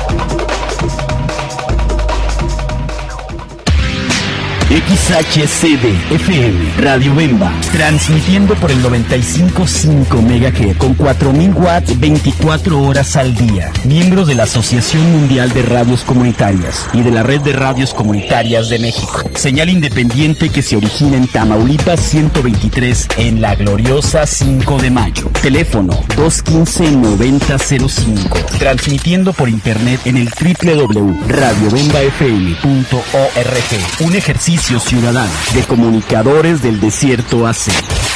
X H C D F M, Radio Bemba, transmitiendo por el noventa y cinco punto cinco megahertz con cuatro mil watts veinticuatro horas al día. Miembro de la Asociación Mundial de Radios Comunitarias y de la Red de Radios Comunitarias de México. Señal independiente que se origina en Tamaulipas ciento veintitrés, en la gloriosa cinco de mayo. Teléfono dos uno cinco, nueve cero cero cinco. Transmitiendo por internet en el doble u doble u doble u punto radio bemba f m punto org. Un ejercicio ciudadano de comunicadores del desierto A C.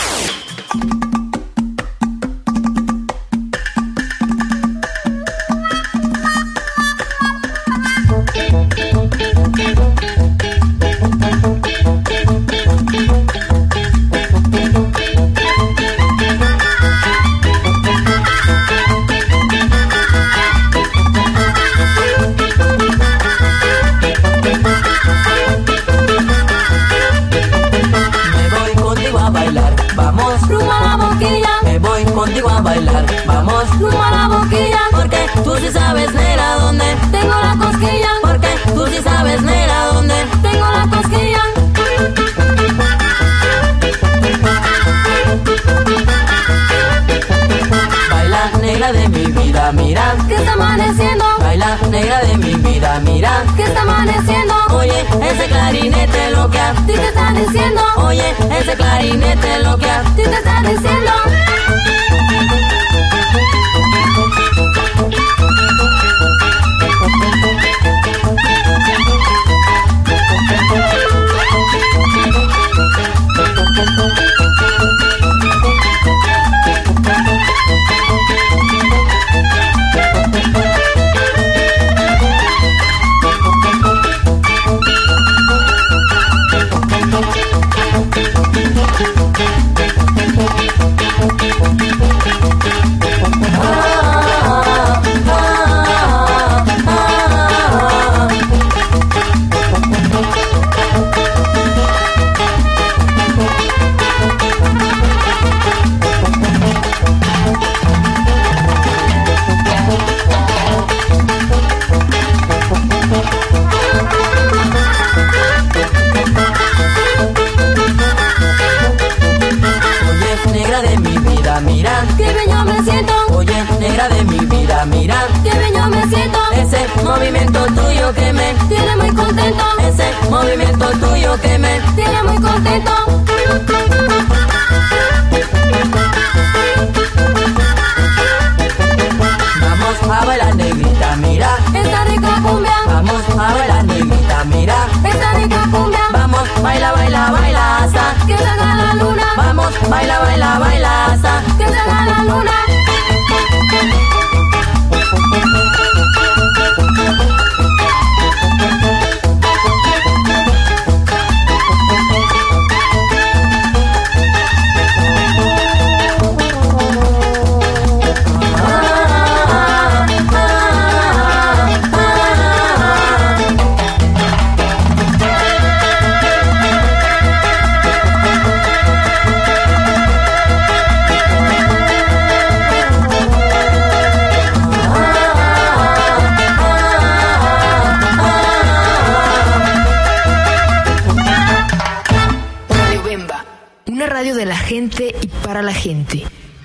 Mira, que está amaneciendo. Baila, negra de mi vida, mira, que está amaneciendo. Oye, ese clarinete lo que a ti te está diciendo. Oye, ese clarinete lo que a ti te está diciendo. Mira, qué bello me siento. Oye, negra de mi vida, mira, qué bello me siento. Ese movimiento tuyo que me tiene muy contento. Ese movimiento tuyo que me tiene muy contento. Vamos a bailar, negrita, mira, esta rica cumbia. Vamos a bailar, negrita, mira, esta rica cumbia. Vamos, baila, baila, baila hasta que salga la luna. Vamos, baila, baila, baila hasta que salga la luna. Una radio de la gente y para la gente.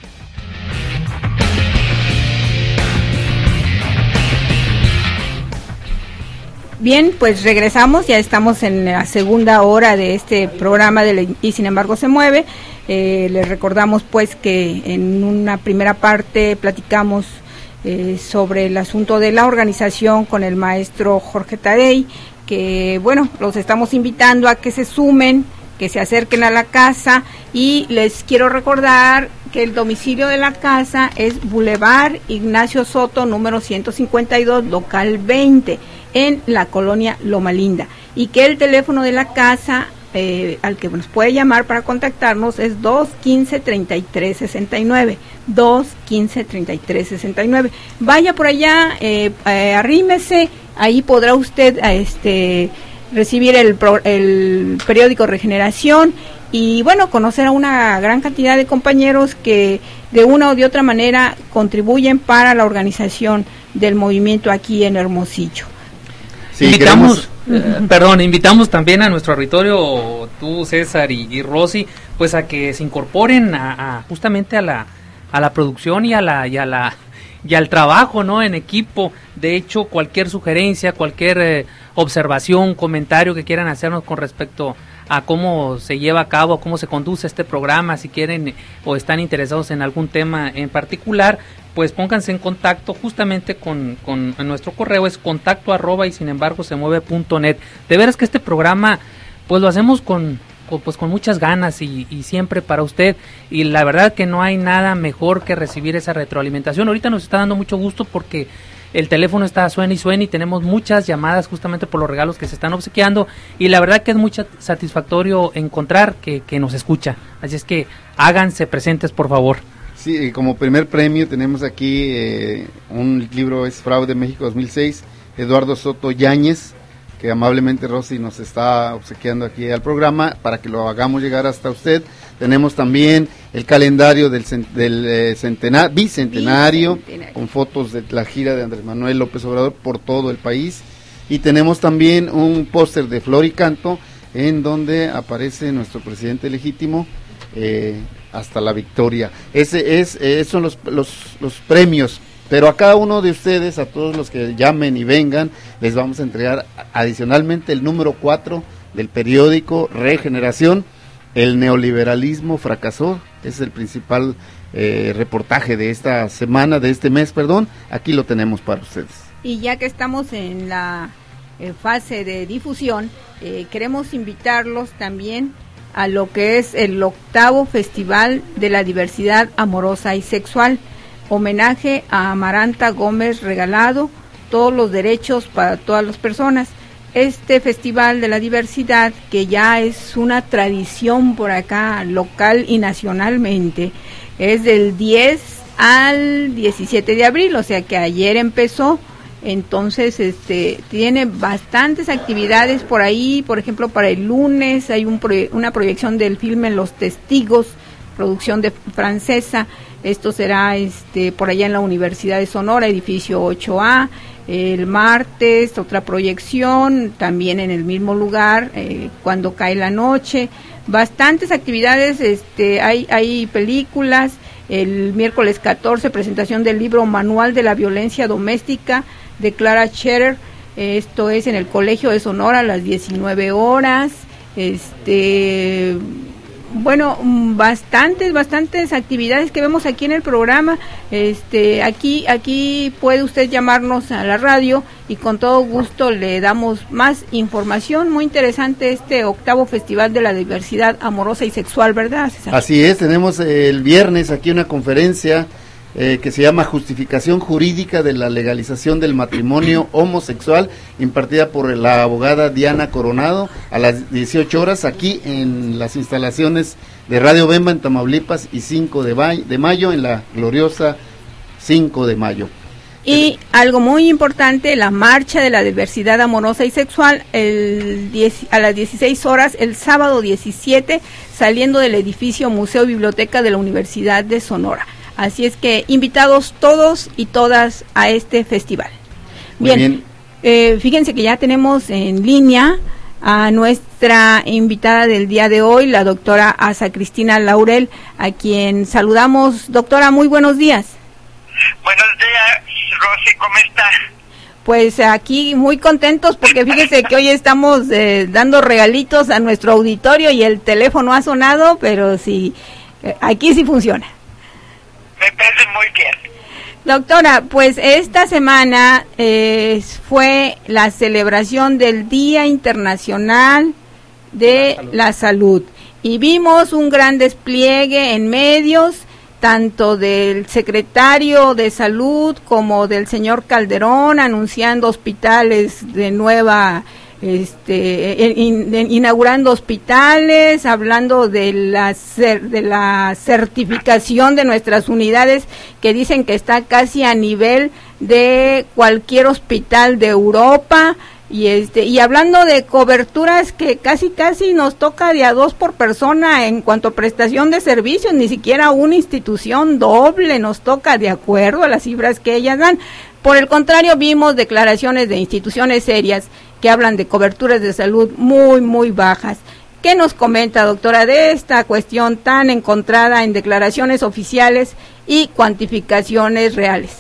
Bien, pues regresamos, ya estamos en la segunda hora de este programa de Y Sin Embargo Se Mueve. Eh, les recordamos pues que en una primera parte platicamos eh, sobre el asunto de la organización con el maestro Jorge Tadei, que bueno, los estamos invitando a que se sumen, que se acerquen a la casa, y les quiero recordar que el domicilio de la casa es Boulevard Ignacio Soto, número ciento cincuenta y dos, local veinte, en la colonia Loma Linda, y que el teléfono de la casa eh, al que nos puede llamar para contactarnos es dos uno cinco, tres tres seis nueve, dos uno cinco, tres tres seis nueve. Vaya por allá, eh, eh, arrímese, ahí podrá usted este recibir el, pro, el periódico Regeneración y bueno, conocer a una gran cantidad de compañeros que de una o de otra manera contribuyen para la organización del movimiento aquí en Hermosillo. Sí, invitamos, queremos... eh, perdón, invitamos también a nuestro auditorio, tú César y, y Rosy, pues a que se incorporen a, a justamente a la a la producción y a la y a la y al trabajo, ¿no? En equipo. De hecho, cualquier sugerencia, cualquier eh, observación, comentario que quieran hacernos con respecto a cómo se lleva a cabo, cómo se conduce este programa, si quieren eh, o están interesados en algún tema en particular, pues pónganse en contacto justamente con, con nuestro correo, es contacto arroba y sin embargo se mueve punto net. De veras que este programa pues lo hacemos con, con pues con muchas ganas y, y siempre para usted, y la verdad que no hay nada mejor que recibir esa retroalimentación. Ahorita nos está dando mucho gusto porque el teléfono está suena y suena y tenemos muchas llamadas justamente por los regalos que se están obsequiando, y la verdad que es muy satisfactorio encontrar que, que nos escucha, así es que háganse presentes por favor. Sí, como primer premio tenemos aquí eh, un libro, es Fraude México dos mil seis, Eduardo Soto Yáñez, que amablemente Rosy nos está obsequiando aquí al programa para que lo hagamos llegar hasta usted. Tenemos también el calendario del, del eh, centena, bicentenario, bicentenario, con fotos de la gira de Andrés Manuel López Obrador por todo el país. Y tenemos también un póster de Flor y Canto, en donde aparece nuestro presidente legítimo, eh, hasta la victoria. Ese es, eh, son los, los, los premios, pero a cada uno de ustedes, a todos los que llamen y vengan, les vamos a entregar adicionalmente el número cuatro del periódico Regeneración. El neoliberalismo fracasó, es el principal eh, reportaje de esta semana, de este mes, perdón, aquí lo tenemos para ustedes. Y ya que estamos en la eh, fase de difusión, eh, queremos invitarlos también a lo que es el octavo Festival de la Diversidad Amorosa y Sexual, homenaje a Amaranta Gómez Regalado, todos los derechos para todas las personas. Este Festival de la Diversidad, que ya es una tradición por acá, local y nacionalmente, es del diez al diecisiete de abril, o sea que ayer empezó. Entonces, este, tiene bastantes actividades por ahí. Por ejemplo, para el lunes hay un proye- una proyección del filme Los Testigos, producción de francesa. Esto será este por allá en la Universidad de Sonora, edificio ocho A. El martes, otra proyección, también en el mismo lugar, eh, Cuando cae la noche. Bastantes actividades, este, hay, hay películas. El miércoles catorce, presentación del libro Manual de la Violencia Doméstica, de Clara Scherer, esto es en el Colegio de Sonora a las diecinueve horas. Este, bueno, bastantes, bastantes actividades que vemos aquí en el programa. Este, aquí, aquí puede usted llamarnos a la radio y con todo gusto le damos más información. Muy interesante este octavo Festival de la Diversidad Amorosa y Sexual, ¿verdad, César? Así es, tenemos el viernes aquí una conferencia Eh, que se llama Justificación Jurídica de la Legalización del Matrimonio Homosexual, impartida por la abogada Diana Coronado, a las dieciocho horas, aquí en las instalaciones de Radio Bemba en Tamaulipas, y cinco de, ba- de mayo en la gloriosa cinco de mayo. Y algo muy importante, la marcha de la diversidad amorosa y sexual, el diez, a las dieciséis horas, el sábado diecisiete, saliendo del edificio Museo Biblioteca de la Universidad de Sonora. Así es que invitados todos y todas a este festival. Bien, bien. Eh, fíjense que ya tenemos en línea a nuestra invitada del día de hoy, la doctora Asa Cristina Laurel, a quien saludamos. Doctora, muy buenos días. Buenos días, Rosy, ¿cómo está? Pues aquí muy contentos porque fíjese que hoy estamos eh, dando regalitos a nuestro auditorio y el teléfono ha sonado, pero sí, eh, aquí sí funciona. Me parece muy bien. Doctora, pues esta semana eh, fue la celebración del Día Internacional de la Salud. la Salud y vimos un gran despliegue en medios, tanto del secretario de Salud como del señor Calderón, anunciando hospitales de nueva, este, in, in, inaugurando hospitales, hablando de la, de la certificación de nuestras unidades, que dicen que está casi a nivel de cualquier hospital de Europa. Y este y hablando de coberturas que casi casi nos toca de a dos por persona en cuanto a prestación de servicios, ni siquiera una institución doble nos toca de acuerdo a las cifras que ellas dan. Por el contrario, vimos declaraciones de instituciones serias que hablan de coberturas de salud muy, muy bajas. ¿Qué nos comenta, doctora, de esta cuestión tan encontrada en declaraciones oficiales y cuantificaciones reales?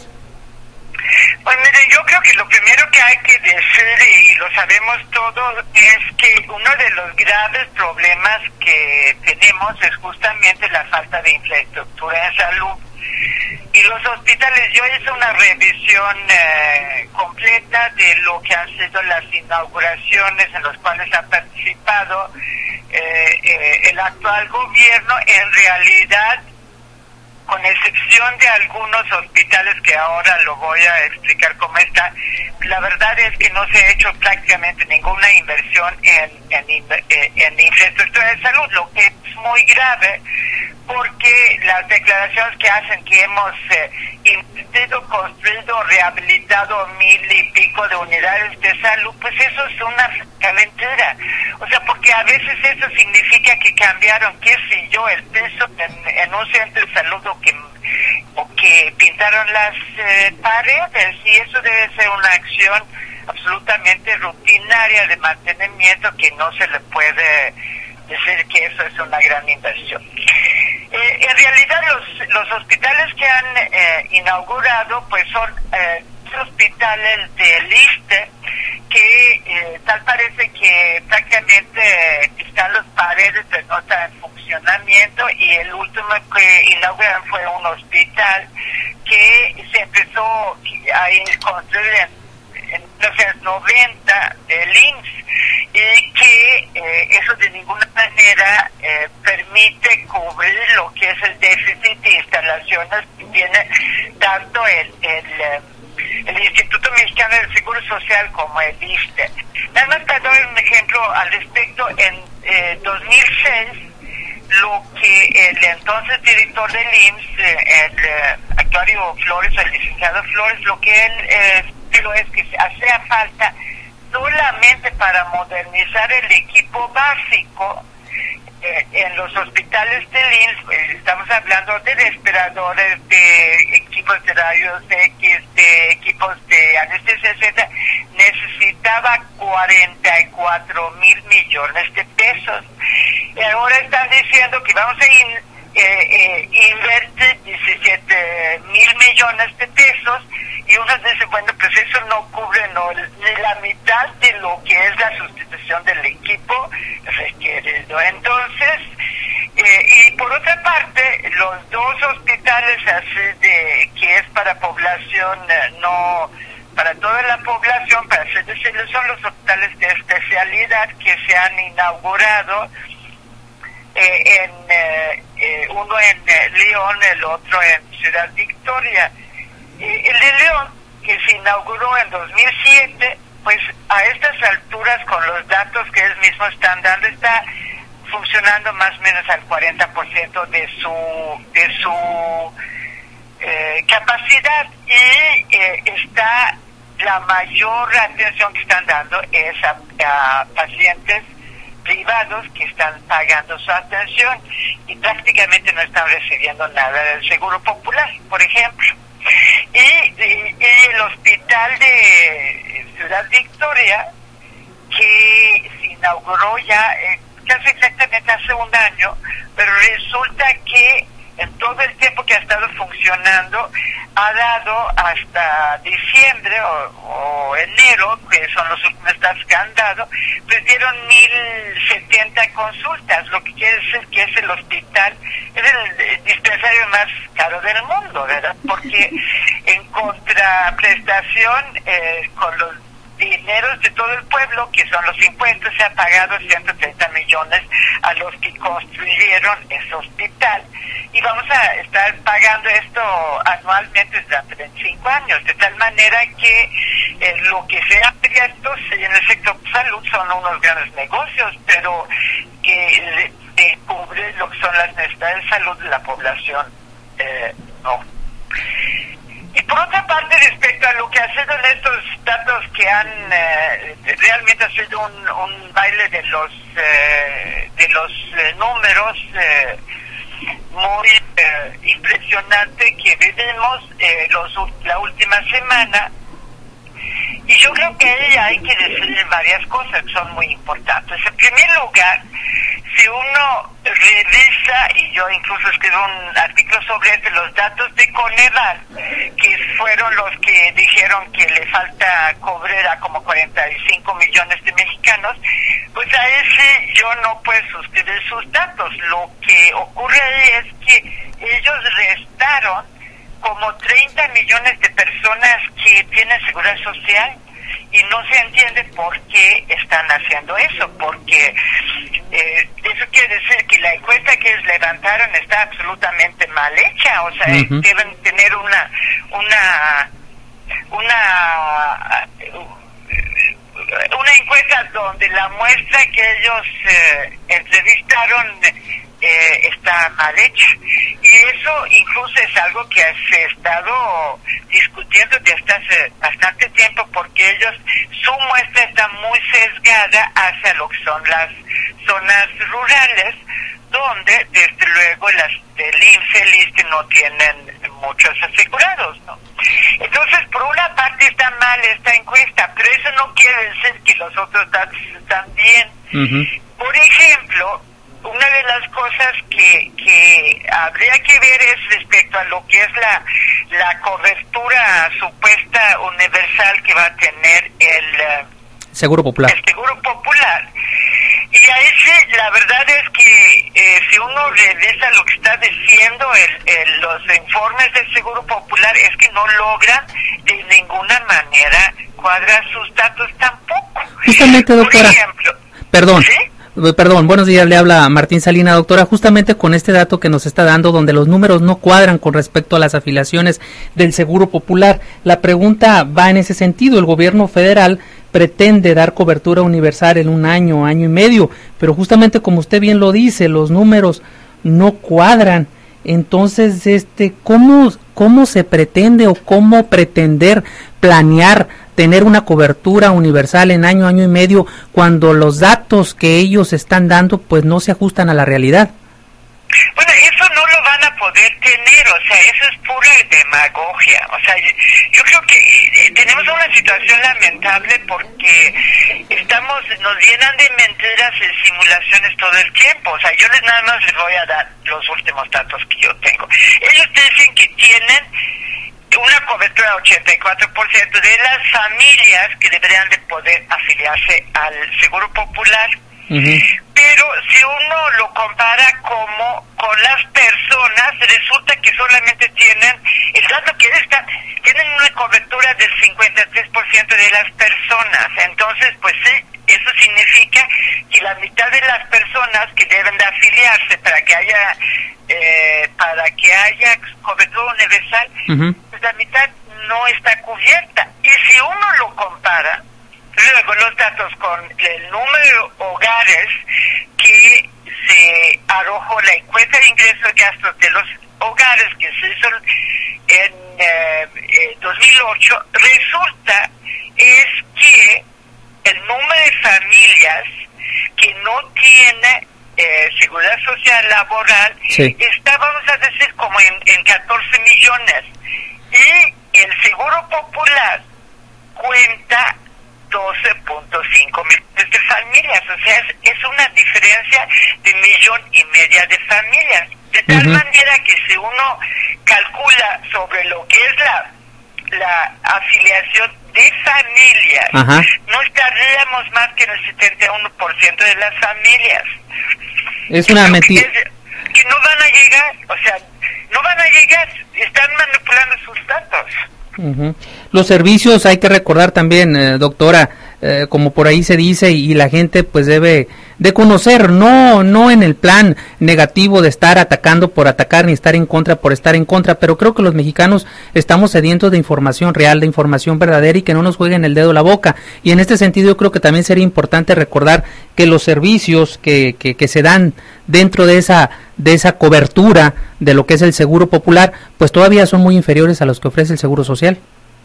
Pues mire, yo creo que lo primero que hay que decir, y lo sabemos todos, es que uno de los graves problemas que tenemos es justamente la falta de infraestructura en salud. Y los hospitales, yo hice una revisión eh, completa de lo que han sido las inauguraciones en las cuales ha participado eh, eh, el actual gobierno. En realidad, con excepción de algunos hospitales que ahora lo voy a explicar cómo está, la verdad es que no se ha hecho prácticamente ninguna inversión en, en, en infraestructura de salud, lo que es muy grave porque las declaraciones que hacen que hemos eh, invertido, construido, rehabilitado mil y pico de unidades de salud, pues eso es una mentira. O sea, porque a veces eso significa que cambiaron, qué sé yo, el piso en, en un centro de salud o que, o que pintaron las eh, paredes, y eso debe ser una acción absolutamente rutinaria de mantenimiento que no se le puede decir que eso es una gran inversión. Eh, en realidad los, los hospitales que han eh, inaugurado pues son eh, hospitales del I S S S T E que eh, tal parece que prácticamente están las paredes pero no están en funcionamiento, y el último que inauguraron fue un hospital que se empezó a construir en en mil novecientos noventa del I M S S, y que eh, eso de ninguna manera eh, permite cubrir lo que es el déficit de instalaciones que tiene tanto el, el, el Instituto Mexicano del Seguro Social como el I S S S T E. Nada más para dar un ejemplo al respecto, en eh, dos mil seis lo que el entonces director del I M S S, el eh, actuario Flores, el licenciado Flores, lo que él eh, pero es que hacía falta solamente para modernizar el equipo básico eh, en los hospitales del I M S S, eh, estamos hablando de respiradores, de equipos de rayos X, de equipos de anestesia, etcétera, necesitaba cuarenta y cuatro mil millones de pesos. Y ahora están diciendo que vamos a in, eh, eh, invertir diecisiete mil millones de pesos, y uno dice, bueno, pues eso no cubre no, ni la mitad de lo que es la sustitución del equipo requerido. Entonces, eh, y por otra parte, los dos hospitales así de que es para población, eh, no para toda la población, para así decirlo, son los hospitales de especialidad que se han inaugurado, eh, en eh, eh, uno en eh, León, el otro en Ciudad Victoria. El de León, que se inauguró en dos mil siete, pues a estas alturas, con los datos que ellos mismos están dando, está funcionando más o menos al cuarenta por ciento de su de su eh, capacidad, y eh, está la mayor atención que están dando es a, a pacientes privados que están pagando su atención y prácticamente no están recibiendo nada del Seguro Popular, por ejemplo. Y, y, y el hospital de Ciudad Victoria, que se inauguró ya eh, casi exactamente hace un año, pero resulta que en todo el tiempo que ha estado funcionando ha dado hasta diciembre o, o enero, que son los últimos datos que han dado, pues dieron mil setenta consultas, lo que quiere decir que es el hospital, es el dispensario más caro del mundo, ¿verdad? Porque en contraprestación eh, con los dineros de todo el pueblo, que son los impuestos, se han pagado ciento treinta millones a los que construyeron ese hospital, y vamos a estar pagando esto anualmente durante veinticinco años, de tal manera que eh, lo que se ha abierto en el sector salud son unos grandes negocios, pero que eh, cubre lo que son las necesidades de salud de la población, eh, no. Y por otra parte, respecto a lo que ha sido en estos datos que han eh, realmente ha sido un, un baile de los eh, de los eh, números eh, muy eh, impresionante que vivimos eh, los, la última semana, y yo creo que ahí hay que decir varias cosas que son muy importantes. En primer lugar, si uno revisa, y yo incluso escribí un artículo sobre esto, los datos de Coneval, que fueron los que dijeron que le falta cobrar a como cuarenta y cinco millones de mexicanos, pues a ese yo no puedo suscribir sus datos. Lo que ocurre ahí es que ellos restaron como treinta millones de personas que tienen seguridad social, y no se entiende por qué están haciendo eso, porque eh, eso quiere decir que la encuesta que ellos levantaron está absolutamente mal hecha, o sea, uh-huh. deben tener una una una una encuesta donde la muestra que ellos eh, entrevistaron eh, está mal hecha, y eso incluso es algo que se ha estado discutiendo desde hace bastante tiempo, porque ellos, su muestra está muy sesgada hacia lo que son las zonas rurales, donde desde luego las del I M S S, el I S S S T E no tienen muchos asegurados, ¿no? Entonces, por una parte está mal esta encuesta, pero eso no quiere decir que los otros datos están bien. Uh-huh. Por ejemplo, una de las cosas que, que habría que ver es respecto a lo que es la, la cobertura supuesta universal que va a tener el uh, Seguro Popular. El Seguro Popular. Y ahí sí, la verdad es que eh, si uno revisa lo que está diciendo el, el, los informes del Seguro Popular, es que no logran de ninguna manera cuadrar sus datos tampoco. Justamente, doctora. Por ejemplo, perdón. ¿sí? Perdón, buenos días, le habla Martín Salina, doctora, justamente con este dato que nos está dando, donde los números no cuadran con respecto a las afiliaciones del Seguro Popular. La pregunta va en ese sentido. El gobierno federal pretende dar cobertura universal en un año, año y medio, pero justamente como usted bien lo dice, los números no cuadran. Entonces, este, ¿cómo, cómo se pretende o cómo pretender planear tener una cobertura universal en año, año y medio, cuando los datos que ellos están dando pues no se ajustan a la realidad? Bueno, eso no lo van a poder tener, o sea, eso es pura demagogia. O sea, yo creo que eh, tenemos una situación lamentable porque estamos, nos llenan de mentiras y simulaciones todo el tiempo. O sea, yo les nada más les voy a dar los últimos datos que yo tengo. Ellos dicen que tienen una cobertura de ochenta y cuatro por ciento de las familias que deberían de poder afiliarse al Seguro Popular. Uh-huh. Pero si uno lo compara como con las personas, resulta que solamente tienen, el dato que están, tienen una cobertura del cincuenta y tres por ciento de las personas. Entonces, pues sí, eso significa que la mitad de las personas que deben de afiliarse para que haya eh, para que haya cobertura universal, uh-huh. pues la mitad no está cubierta. Y si uno lo compara luego los datos con el número de hogares que se arrojó la encuesta de ingresos y gastos de los hogares que se hizo en eh, eh, dos mil ocho, resulta es que el número de familias que no tiene eh, seguridad social laboral sí. está, vamos a decir, como en, en catorce millones, y el Seguro Popular cuenta doce punto cinco millones de familias. O sea, es, es una diferencia de millón y media de familias. De tal uh-huh. manera que si uno calcula sobre lo que es la, la afiliación de familias, uh-huh. no estaríamos más que en el setenta y uno por ciento de las familias. Es una mentira. Que, que no van a llegar, o sea, no van a llegar, están manipulando sus datos. Uh-huh. Los servicios, hay que recordar también, eh, doctora, eh, como por ahí se dice, y, y la gente pues debe de conocer, no no en el plan negativo de estar atacando por atacar, ni estar en contra por estar en contra, pero creo que los mexicanos estamos sedientos de información real, de información verdadera, y que no nos jueguen el dedo a la boca. Y en este sentido yo creo que también sería importante recordar que los servicios que, que, que se dan dentro de esa de esa cobertura de lo que es el Seguro Popular, pues todavía son muy inferiores a los que ofrece el Seguro Social.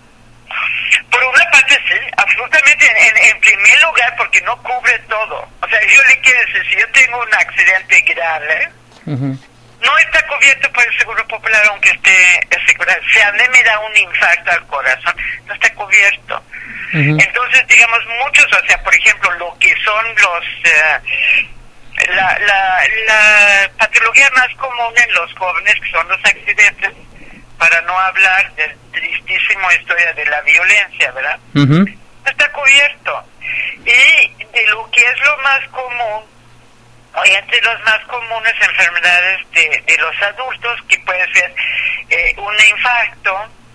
Por una parte sí, absolutamente, en, en primer lugar porque no cubre todo. O sea, yo le quiero decir, si yo tengo un accidente grave, uh-huh. no está cubierto por el Seguro Popular aunque esté asegurado. Si a mí me da un infarto al corazón, no está cubierto. Uh-huh. Entonces, digamos, muchos, o sea, por ejemplo, lo que son los... Uh, La, la, la patología más común en los jóvenes, que son los accidentes, para no hablar del tristísimo historia de la violencia, ¿verdad? Uh-huh. No está cubierto. Y de lo que es lo más común, o entre los más comunes enfermedades de, de los adultos, que puede ser eh, un infarto,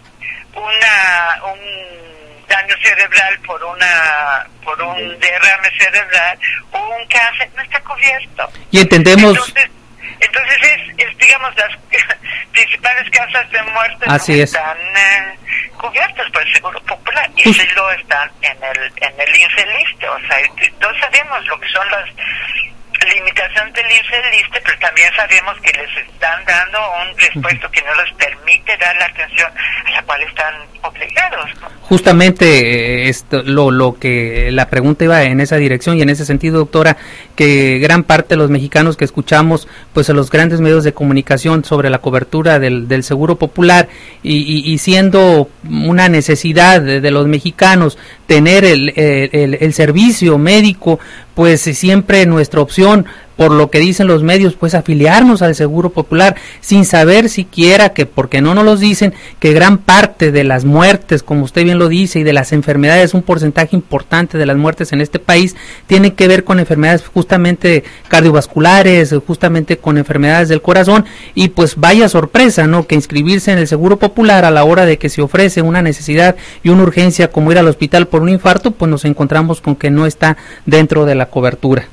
una un daño cerebral por una por un derrame cerebral o un cáncer, no está cubierto. Y entendemos... Entonces, entonces es, es, digamos, las principales causas de muerte Así no es. están eh, cubiertas por el Seguro Popular, y sí lo están en el en el INSELISTE. O sea, todos sabemos lo que son las limitaciones del INSELISTE, pero también sabemos que les están dando un respuesto que no les permite dar la atención a la cual están obligados, ¿no? Justamente esto, lo, lo que la pregunta iba en esa dirección, y en ese sentido, doctora, que gran parte de los mexicanos que escuchamos pues a los grandes medios de comunicación sobre la cobertura del, del Seguro Popular, y, y, y siendo una necesidad de, de los mexicanos tener el, el, el servicio médico, pues siempre nuestra opción, por lo que dicen los medios, pues afiliarnos al Seguro Popular, sin saber siquiera que, porque no nos los dicen, que gran parte de las muertes, como usted bien lo dice, y de las enfermedades, un porcentaje importante de las muertes en este país, tiene que ver con enfermedades justamente cardiovasculares, justamente con enfermedades del corazón, y pues vaya sorpresa, ¿no?, que inscribirse en el Seguro Popular a la hora de que se ofrece una necesidad y una urgencia como ir al hospital por un infarto, pues nos encontramos con que no está dentro de la cobertura.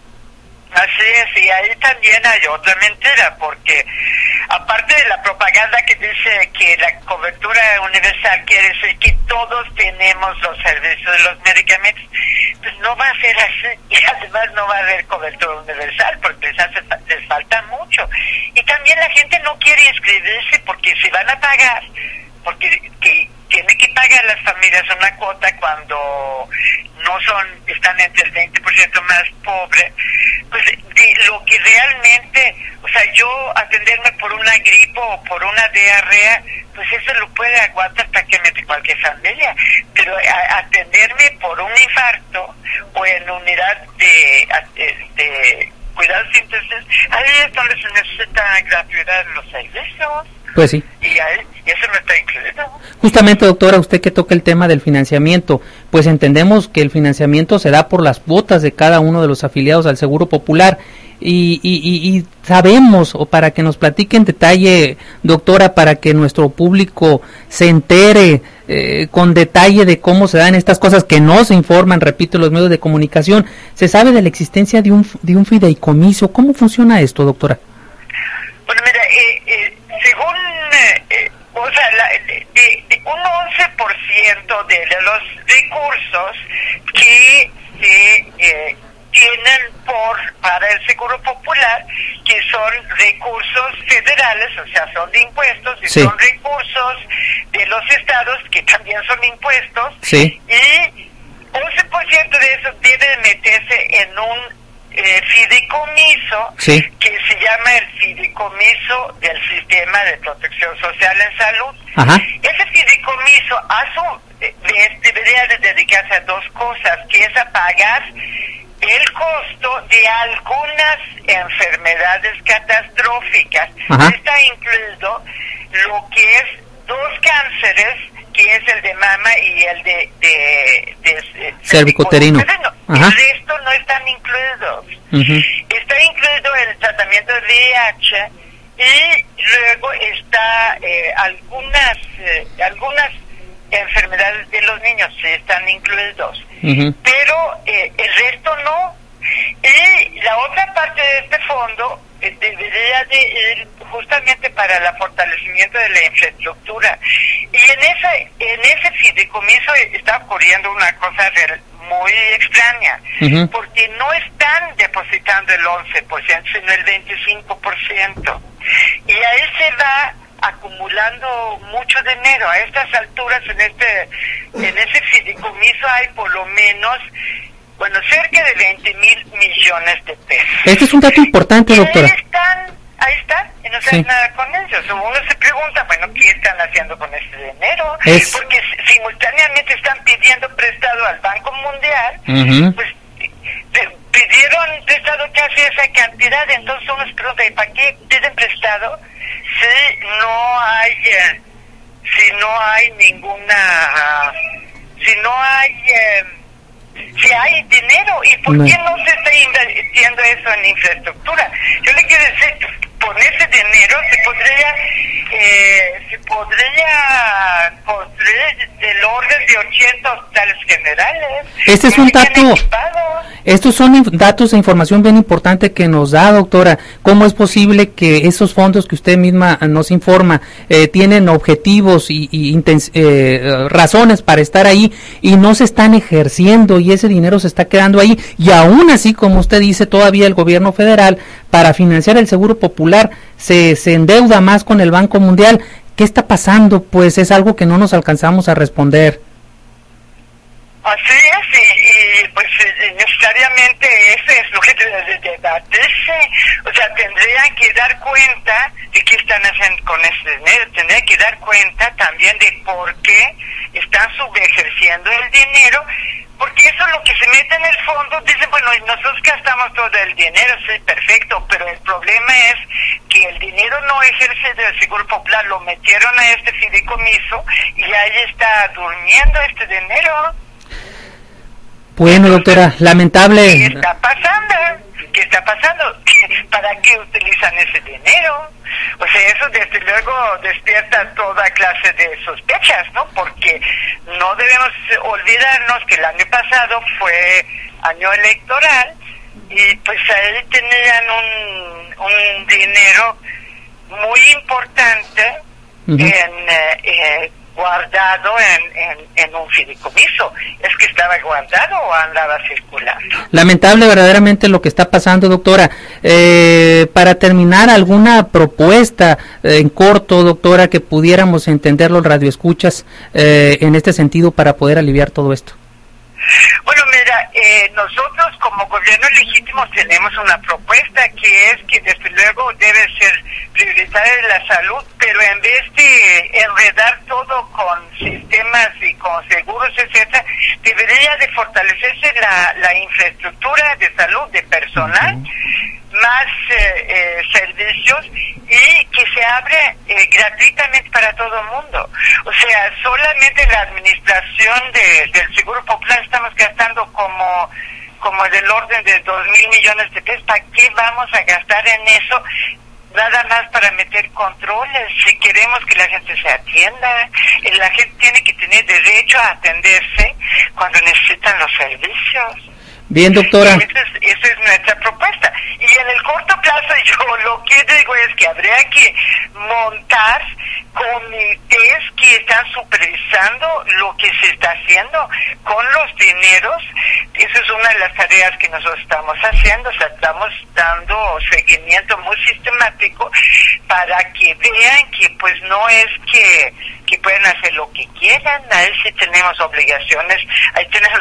Así es, y ahí también hay otra mentira, porque aparte de la propaganda que dice que la cobertura universal quiere decir que todos tenemos los servicios de los medicamentos, pues no va a ser así, y además no va a haber cobertura universal porque les, hace, les falta mucho. Y también la gente no quiere inscribirse porque si van a pagar, porque que tiene que pagar las familias una cuota cuando no son, están entre el veinte por ciento más pobre, pues de lo que realmente, o sea, yo atenderme por una gripo o por una diarrea, pues eso lo puede aguantar prácticamente cualquier familia, pero a, atenderme por un infarto o en unidad de, de, de cuidados intensivos, ahí es donde se necesita gratuidad en los servicios. Pues sí. Y, ahí, y eso no está incluido. Justamente, doctora, usted que toca el tema del financiamiento, pues entendemos que el financiamiento se da por las cuotas de cada uno de los afiliados al Seguro Popular, y, y, y, y sabemos, o para que nos platique en detalle, doctora, para que nuestro público se entere eh, con detalle de cómo se dan estas cosas que no se informan, repito, en los medios de comunicación, ¿se sabe de la existencia de un, de un fideicomiso? ¿Cómo funciona esto, doctora? Bueno, mira, eh, eh, según, eh, eh, o sea, la, de, de un once por ciento de, de los recursos que se eh, tienen por para el Seguro Popular, que son recursos federales, o sea, son de impuestos, y sí. son recursos de los estados, que también son impuestos, sí. y once por ciento de eso debe meterse en un Eh, fideicomiso, sí. que se llama el fideicomiso del Sistema de Protección Social en Salud. Ajá. Ese fideicomiso, a su de- debería de dedicarse a dos cosas, que es a pagar el costo de algunas enfermedades catastróficas. Ajá. Está incluido lo que es dos cánceres, que es el de mama y el de, de, de, de Cervicuterino. cervicuterino. Ajá. El resto no están incluidos. Ujú. Está incluido el tratamiento de V I H y luego está eh, algunas eh, algunas enfermedades de los niños sí están incluidos, Ujú. pero eh, el resto no. Y la otra parte de este fondo eh, debería de ir justamente para el fortalecimiento de la infraestructura. Y en ese, en ese fideicomiso está ocurriendo una cosa real- muy extraña, Ujú. porque no están depositando el once por ciento, sino el veinticinco por ciento. Y ahí se va acumulando mucho dinero. A estas alturas, en este en ese fideicomiso hay por lo menos, bueno, cerca de veinte mil millones de pesos. Este es un dato importante, doctora. Ahí están, ahí están, y no se Sí. hace nada con ellos. Uno se pregunta, bueno, ¿qué están haciendo con ese dinero? Es- Porque s- simultáneamente están pidiendo prestado al Banco Mundial, Ujú. pues de- pidieron prestado casi esa cantidad, entonces uno se pregunta, ¿y para qué piden prestado si no hay, eh, si no hay ninguna, si no hay... eh, si hay dinero, ¿y por No. qué no se está invirtiendo eso en infraestructura? Yo le quiero decir, con ese dinero se podría eh, se podría construir del orden de ochenta hospitales generales. Este es un dato, estos son inf- datos e información bien importante que nos da, doctora. ¿Cómo es posible que esos fondos que usted misma nos informa eh, tienen objetivos y, y intens- eh, razones para estar ahí y no se están ejerciendo y ese dinero se está quedando ahí? Y aún así, como usted dice, todavía el gobierno federal, para financiar el Seguro Popular, se, se endeuda más con el Banco Mundial. ¿Qué está pasando? Pues es algo que no nos alcanzamos a responder. Así es, y, y, pues eh, necesariamente ese es lo que debe de debatirse. O sea, tendrían que dar cuenta de qué están haciendo con ese dinero, tendrían que dar cuenta también de por qué están subejerciendo el dinero, porque eso es lo que se mete en el fondo. Dicen, bueno, nosotros gastamos todo el dinero, sí, perfecto, pero el problema es que el dinero no ejerce del Seguro Popular, lo metieron a este fideicomiso y ahí está durmiendo este dinero. Bueno, doctora, lamentable. ¿Qué está pasando? ¿Qué está pasando? ¿Para qué utilizan ese dinero? O sea, eso desde luego despierta toda clase de sospechas, ¿no? Porque no debemos olvidarnos que el año pasado fue año electoral y pues ahí tenían un, un dinero muy importante Ujú. en eh, eh, guardado en, en, en un fideicomiso. ¿Es que estaba guardado o andaba circulando? Lamentable verdaderamente lo que está pasando, doctora. Eh, para terminar, ¿alguna propuesta eh, en corto, doctora, que pudiéramos entender los radioescuchas eh, en este sentido para poder aliviar todo esto? Bueno, mira, eh, nosotros como gobierno legítimo tenemos una propuesta que es que desde luego debe ser prioritaria la salud, pero en vez de enredar todo con sistemas y con seguros, etcétera, debería de fortalecerse la, la infraestructura de salud de personal, más eh, eh, servicios y que se abre eh, gratuitamente para todo el mundo. O sea, solamente la administración de, del Seguro Popular estamos gastando como como del orden de dos mil millones de pesos. ¿Para qué vamos a gastar en eso? Nada más para meter controles. Si queremos que la gente se atienda, eh, la gente tiene que tener derecho a atenderse cuando necesitan los servicios. Bien, doctora. Esa es, esa es nuestra propuesta. Y en el corto plazo yo lo que digo es que habría que montar comités que están supervisando lo que se está haciendo con los dineros. Esa es una de las tareas que nosotros estamos haciendo. O sea, estamos dando seguimiento muy sistemático para que vean que pues no es que que pueden hacer lo que quieran. Ahí sí tenemos obligaciones, ahí tenemos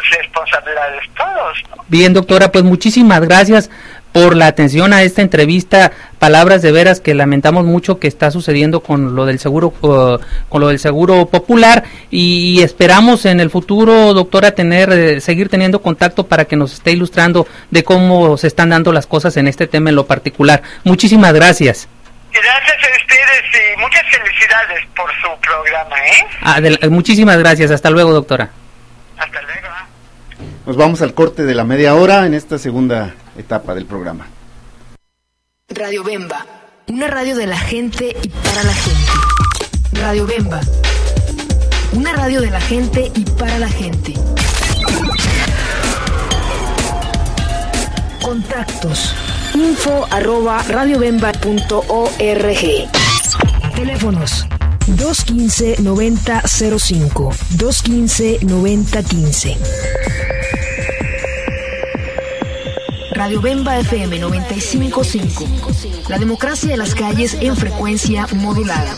responsabilidades todos, ¿no? Bien, doctora, pues muchísimas gracias por la atención a esta entrevista palabras de veras que lamentamos mucho que está sucediendo con lo del seguro uh, con lo del seguro popular y, y esperamos en el futuro, doctora, tener eh, seguir teniendo contacto para que nos esté ilustrando de cómo se están dando las cosas en este tema en lo particular. Muchísimas gracias. Gracias a ustedes y muchas felicidades por su programa, ¿eh? Adel- muchísimas gracias. Hasta luego, doctora. Hasta luego. Nos vamos al corte de la media hora en esta segunda etapa del programa. Radio Bemba, una radio de la gente y para la gente. Radio Bemba, una radio de la gente y para la gente. Contactos: info arroba radiobemba punto org. Teléfonos: dos quince, noventa cero cinco, dos quince, noventa quince. Radio Bemba F M noventa y cinco punto cinco. La democracia de las calles en frecuencia modulada.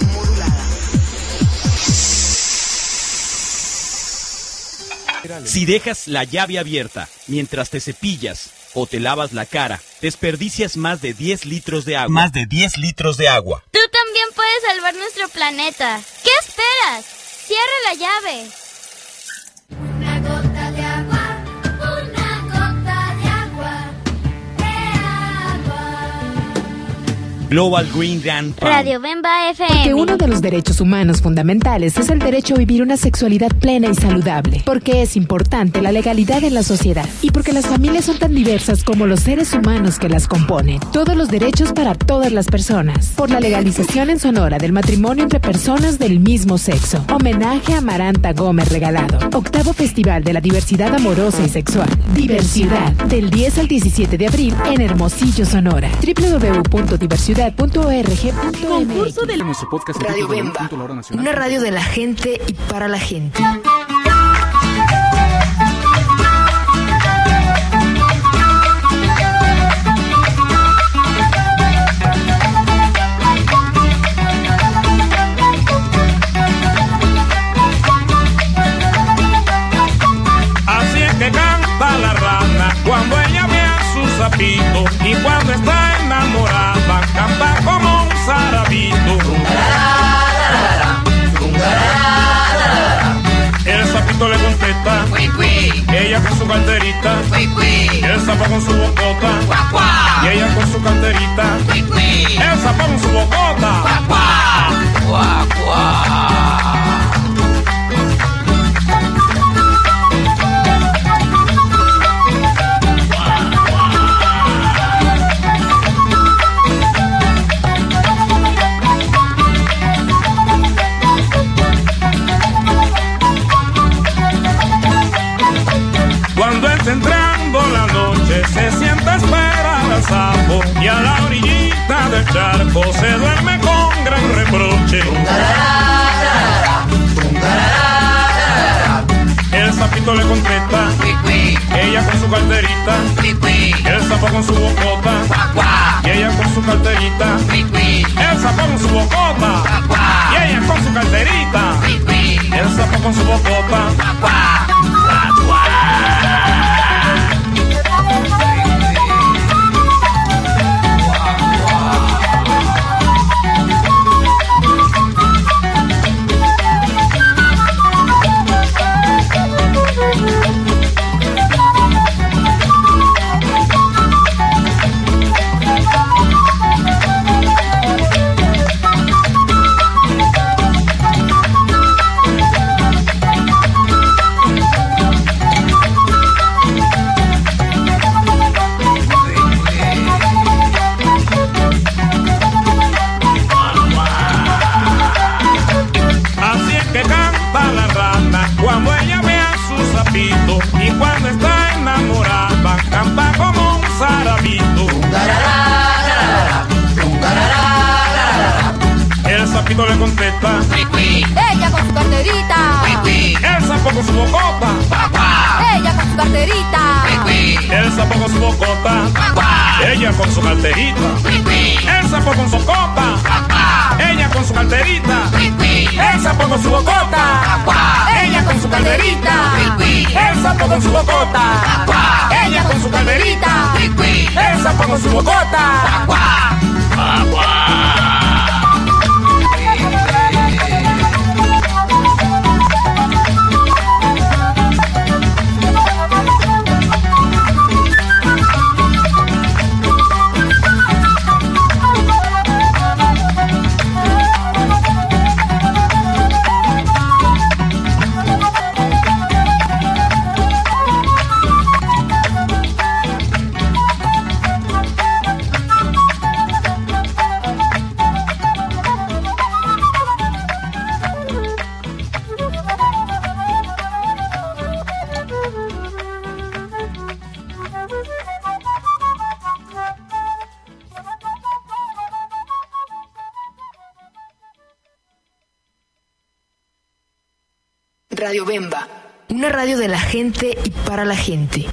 Si dejas la llave abierta mientras te cepillas o te lavas la cara, desperdicias más de diez litros de agua. Más de diez litros de agua. Tú también puedes salvar nuestro planeta. ¿Qué esperas? Cierra la llave. Una gota de agua, una gota de agua, de agua. Global Green Grand Pound. Radio Bemba F M. Porque uno de los derechos humanos fundamentales es el derecho a vivir una sexualidad plena y saludable. Porque es importante la legalidad en la sociedad. Y porque las familias son tan diversas como los seres humanos que las componen. Todos los derechos para todas las personas. Por la legalización en Sonora del matrimonio entre personas del mismo sexo. Homenaje a Amaranta Gómez Regalado. Octavo Festival de la Diversidad Amorosa y Sexual. Diversidad. Del diez al diecisiete de abril en Hermosillo, Sonora. doble u doble u doble u punto diversidad punto org punto m x. Radio Bemba, una radio de la gente y para la gente. Así es que canta la rana cuando ella ve a su sapito, y cuando está enamorada canta como un zarabito. El sapito le contesta, ella con su carterita, el sapo con su bocota, y ella con su carterita, el sapo con su bocota. Entrando la noche se sienta a esperar al sapo, y a la orillita del charco se duerme con gran reproche. El sapito le contesta, ella con su carterita, el sapo con su bocota, y ella con su carterita, el sapo con su bocota, y ella con su carterita, el sapo con su bocota. Y cuando está enamorada canta como un zarabito. El sapito le contesta, ella con su carterita, el sapo con su bocota, ella con su carterita, el sapo con su bocota, ella con su carterita, el sapo con su bocota, ella con su carterita, el sapo con su bocota, ella con su carterita, el sapo con su bocota, ella con su calderita, el sapo con su bocota. Radio Bemba, una radio de la gente y para la gente.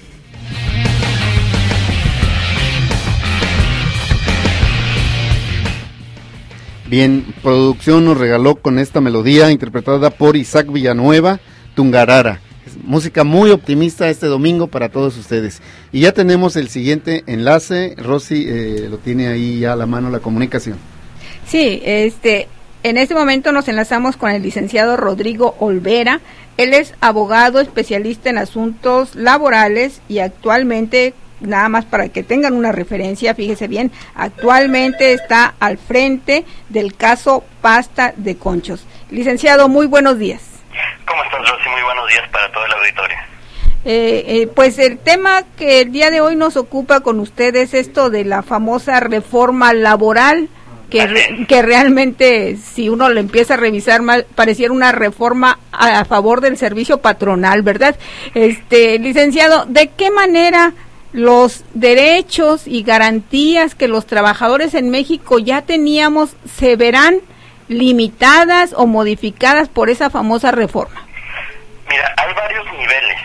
Bien, producción nos regaló con esta melodía interpretada por Isaac Villanueva, Tungarara. Música muy optimista este domingo para todos ustedes. Y ya tenemos el siguiente enlace. Rosy eh, lo tiene ahí ya a la mano la comunicación. Sí, este, en este momento nos enlazamos con el licenciado Rodrigo Olvera. Él es abogado especialista en asuntos laborales y actualmente, nada más para que tengan una referencia, fíjese bien, actualmente está al frente del caso Pasta de Conchos. Licenciado, muy buenos días. ¿Cómo estás, Rosy? Muy buenos días para toda la auditoría. Eh, eh, pues el tema que el día de hoy nos ocupa con ustedes es esto de la famosa reforma laboral, que, re, que realmente, si uno lo empieza a revisar mal, pareciera una reforma a, a favor del servicio patronal, ¿verdad? Este, licenciado, ¿de qué manera los derechos y garantías que los trabajadores en México ya teníamos se verán limitadas o modificadas por esa famosa reforma? Mira, hay varios niveles.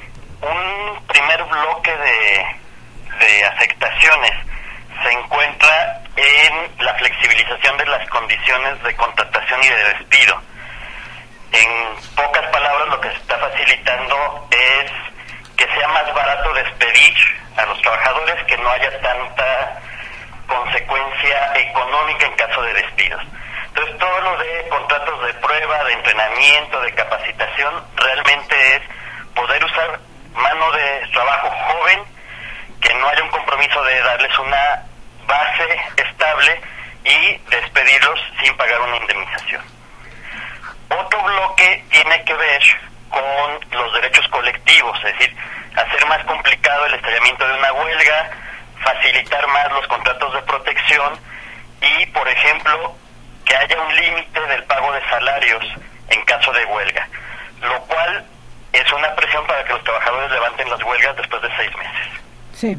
Un primer bloque de, de afectaciones se encuentra en la flexibilización de las condiciones de contratación y de despido. En pocas palabras, lo que se está facilitando es que sea más barato despedir a los trabajadores, que no haya tanta consecuencia económica en caso de despidos. Entonces, todo lo de contratos de prueba, de entrenamiento, de capacitación, realmente es poder usar mano de trabajo joven, que no haya un compromiso de darles una base estable y despedirlos sin pagar una indemnización. Otro bloque tiene que ver con los derechos colectivos, es decir, hacer más complicado el estallamiento de una huelga, facilitar más los contratos de protección y, por ejemplo, que haya un límite del pago de salarios en caso de huelga, lo cual es una presión para que los trabajadores levanten las huelgas después de seis meses. Sí.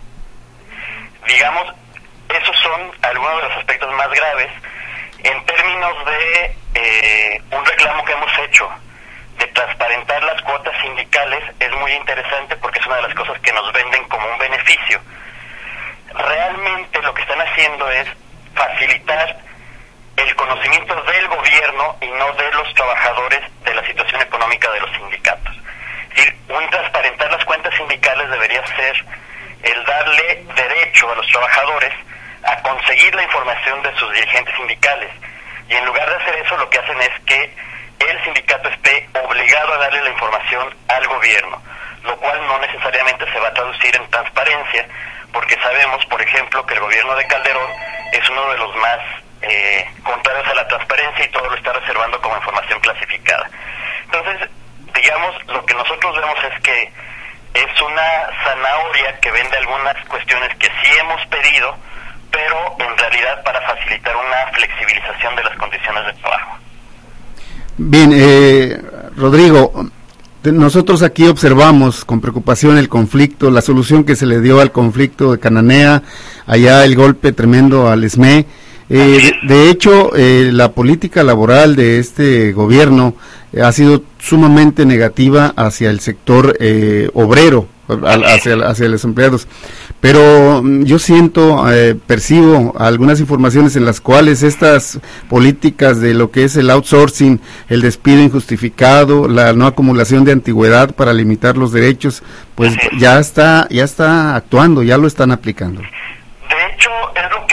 Digamos, esos son algunos de los aspectos más graves. En términos de eh, un reclamo que hemos hecho de transparentar las cuotas sindicales, es muy interesante porque es una de las cosas que nos venden como un beneficio. Realmente lo que están haciendo es facilitar el conocimiento del gobierno y no de los trabajadores de la situación económica de los sindicatos. Es decir, un transparentar las cuentas sindicales debería ser el darle derecho a los trabajadores a conseguir la información de sus dirigentes sindicales. Y en lugar de hacer eso, lo que hacen es que el sindicato esté obligado a darle la información al gobierno, lo cual no necesariamente se va a traducir en transparencia, porque sabemos, por ejemplo, que el gobierno de Calderón es uno de los más eh, contrarios a la transparencia y todo lo está reservando como información clasificada. Entonces, digamos, lo que nosotros vemos es que es una zanahoria que vende algunas cuestiones que sí hemos pedido, pero en realidad para facilitar una flexibilización de las condiciones de trabajo. Bien, eh, Rodrigo, nosotros aquí observamos con preocupación el conflicto, la solución que se le dio al conflicto de Cananea, allá el golpe tremendo al E S M E. Eh, de, de hecho, eh, la política laboral de este gobierno eh, ha sido sumamente negativa hacia el sector eh, obrero, hacia, hacia los empleados. Pero yo siento, eh, percibo algunas informaciones en las cuales estas políticas de lo que es el outsourcing, el despido injustificado, la no acumulación de antigüedad para limitar los derechos, pues ya está, ya está actuando, ya lo están aplicando. De hecho, es lo que hemos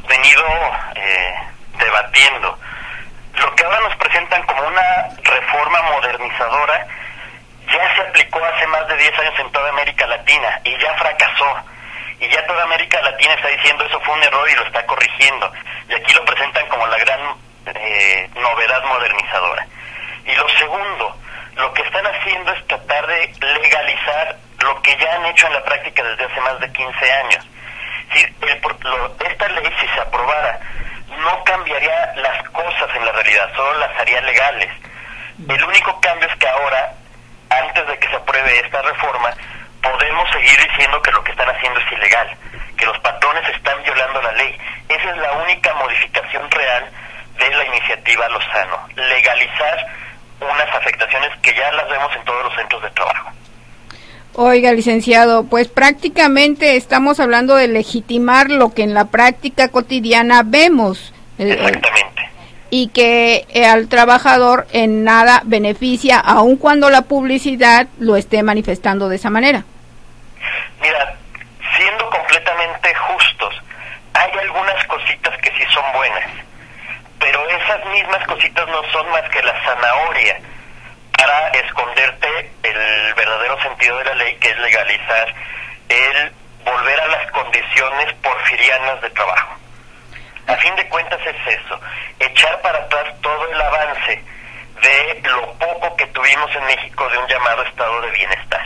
venido eh, debatiendo. Lo que ahora nos presentan como una reforma modernizadora ya se aplicó hace más de diez años en toda América Latina y ya fracasó. Y ya toda América Latina está diciendo eso fue un error y lo está corrigiendo. Y aquí lo presentan como la gran eh, novedad modernizador. Y lo segundo, lo que están haciendo es tratar de legalizar lo que ya han hecho en la práctica desde hace más de quince años. Si el, lo, esta ley, si se aprobara, no cambiaría las cosas en la realidad, solo las haría legales. El único cambio es que ahora, antes de que se apruebe esta reforma, podemos seguir diciendo que lo que están haciendo es ilegal, que los patrones están violando la ley. Esa es la única modificación real de la iniciativa Lozano, legalizar unas afectaciones que ya las vemos en todos los centros de trabajo. Oiga, licenciado, pues prácticamente estamos hablando de legitimar lo que en la práctica cotidiana vemos. Exactamente. Eh, y que eh, al trabajador en nada beneficia, aun cuando la publicidad lo esté manifestando de esa manera. Mira, siendo completamente justos, hay algunas cositas que sí son buenas, pero esas mismas cositas no son más que la zanahoria para esconderte el verdadero sentido de la ley, que es legalizar el volver a las condiciones porfirianas de trabajo. A fin de cuentas es eso, echar para atrás todo el avance de lo poco que tuvimos en México de un llamado estado de bienestar.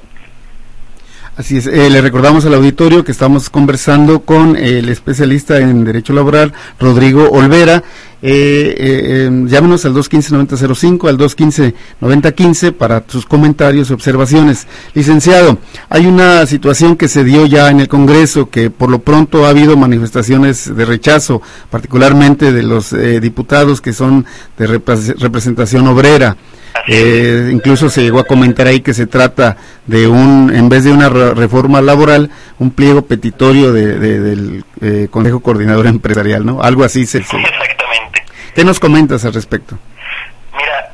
Así es, eh, le recordamos al auditorio que estamos conversando con el especialista en Derecho Laboral, Rodrigo Olvera. Eh, eh, llámenos al dos uno cinco, nueve cero cero cinco, al dos uno cinco, nueve cero uno cinco para sus comentarios y observaciones. Licenciado, hay una situación que se dio ya en el Congreso, que por lo pronto ha habido manifestaciones de rechazo, particularmente de los eh, diputados que son de repre- representación obrera. Eh, incluso se llegó a comentar ahí que se trata de un, en vez de una re- reforma laboral, un pliego petitorio de, de, del eh, Consejo Coordinador Empresarial, ¿no? Algo así se... se... Exactamente. ¿Qué nos comentas al respecto? Mira,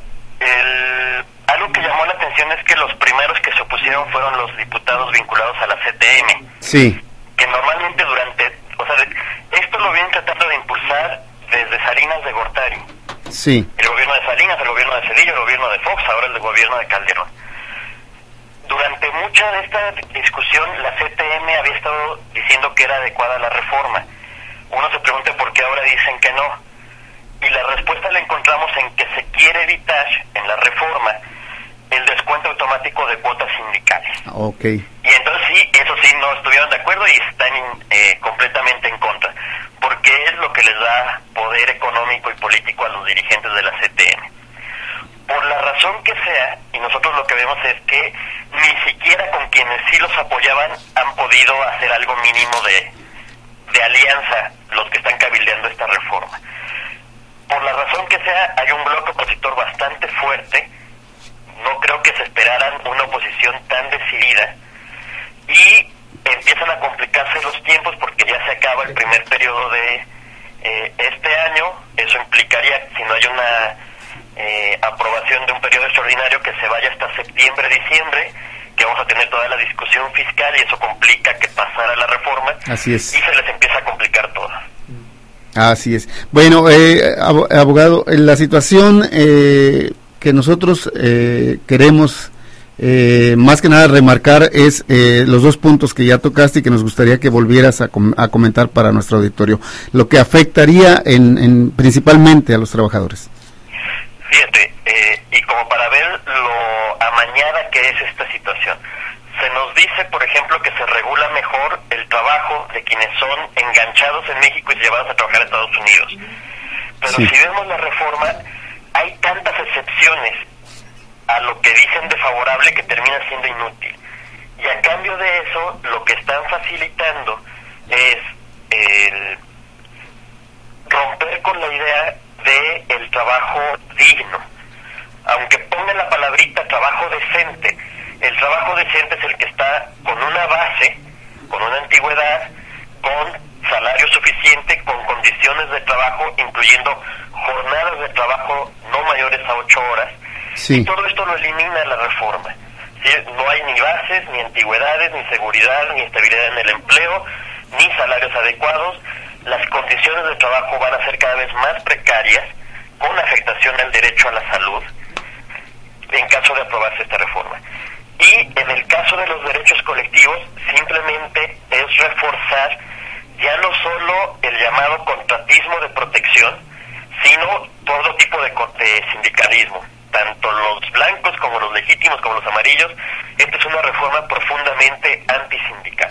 el, algo que llamó la atención es que los primeros que se opusieron fueron los diputados vinculados a la C T M. Sí. Que normalmente durante, o sea, esto lo vienen tratando de impulsar desde Salinas de Gortari. Sí. El gobierno de Salinas, el gobierno de Cedillo, el gobierno de Fox, ahora el gobierno de Calderón. Durante mucha de esta discusión, la C T M había estado diciendo que era adecuada la reforma. Uno se pregunta por qué ahora dicen que no. Y la respuesta la encontramos en que se quiere evitar, en la reforma, el descuento automático de cuotas sindicales. Ok. Y entonces sí, eso sí, no estuvieron de acuerdo y están eh, completamente en contra, porque es lo que les da poder económico y político a los dirigentes de la C T M. Por la razón que sea, y nosotros lo que vemos es que ni siquiera con quienes sí los apoyaban han podido hacer algo mínimo de, de alianza los que están cabildeando esta reforma. Por la razón que sea, hay un bloque opositor bastante fuerte. No creo que se esperaran una oposición tan decidida y empiezan a complicarse los tiempos porque ya se acaba el primer periodo de eh, este año. Eso implicaría, si no hay una eh, aprobación de un periodo extraordinario, que se vaya hasta septiembre, diciembre, que vamos a tener toda la discusión fiscal y eso complica que pasara la reforma. Así es. Y se les empieza a complicar todo. Así es. Bueno, eh, abogado, la situación eh, que nosotros eh, queremos eh, más que nada remarcar es eh, los dos puntos que ya tocaste y que nos gustaría que volvieras a, com- a comentar para nuestro auditorio, lo que afectaría en, en principalmente a los trabajadores. Fíjate, eh, y como para ver lo amañada que es esta situación, se nos dice, por ejemplo, que se regula mejor el trabajo de quienes son enganchados en México y llevados a trabajar a Estados Unidos. Pero Sí. si vemos la reforma, hay tantas excepciones a lo que dicen de favorable que termina siendo inútil. Y a cambio de eso, lo que están facilitando es el romper con la idea de el trabajo digno. Aunque pongan la palabrita trabajo decente, el trabajo decente es el que está con una base, con una antigüedad, con salario suficiente, con condiciones de trabajo, incluyendo jornadas de trabajo no mayores a ocho horas. Sí. Y todo esto lo elimina la reforma. ¿Sí? No hay ni bases, ni antigüedades, ni seguridad, ni estabilidad en el empleo, ni salarios adecuados. las condiciones de trabajo van a ser cada vez más precarias, con afectación al derecho a la salud, en caso de aprobarse esta reforma. Y en el caso de los derechos colectivos, simplemente es reforzar ya no solo el llamado contratismo de protección, sino todo tipo de, de sindicalismo, tanto los blancos como los legítimos como los amarillos. Esta es una reforma profundamente antisindical.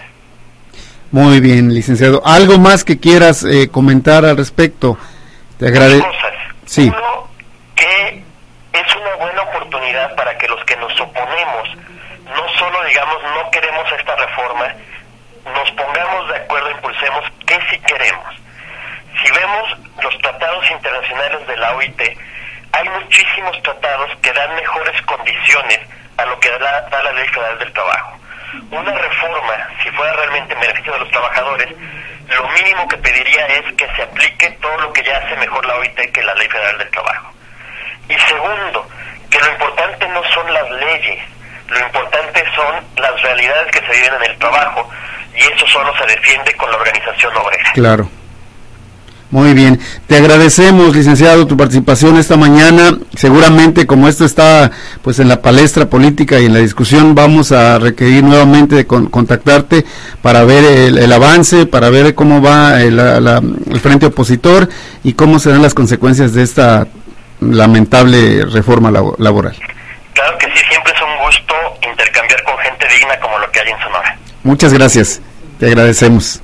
Muy bien, licenciado. ¿Algo más que quieras eh, comentar al respecto? Te agradezco. Dos cosas. Sí. Uno, que es una buena oportunidad para que los que nos oponemos, no solo digamos no queremos esta reforma, nos pongamos de acuerdo, impulsemos qué sí queremos. Si vemos los tratados internacionales de la O I T, hay muchísimos tratados que dan mejores condiciones a lo que da, da la Ley Federal del Trabajo. Una reforma, si fuera realmente en beneficio de los trabajadores, lo mínimo que pediría es que se aplique todo lo que ya hace mejor la O I T que la Ley Federal del Trabajo. Y segundo, que lo importante no son las leyes, lo importante son las realidades que se viven en el trabajo, y eso solo se defiende con la organización obrera. Claro. Muy bien, te agradecemos, licenciado, tu participación esta mañana. Seguramente, como esto está pues en la palestra política y en la discusión, vamos a requerir nuevamente de con, contactarte para ver el, el avance, para ver cómo va el, la, el frente opositor y cómo serán las consecuencias de esta lamentable reforma labo, laboral. Claro que sí, siempre es un gusto intercambiar con gente digna como lo que hay en Sonora. Muchas gracias, te agradecemos.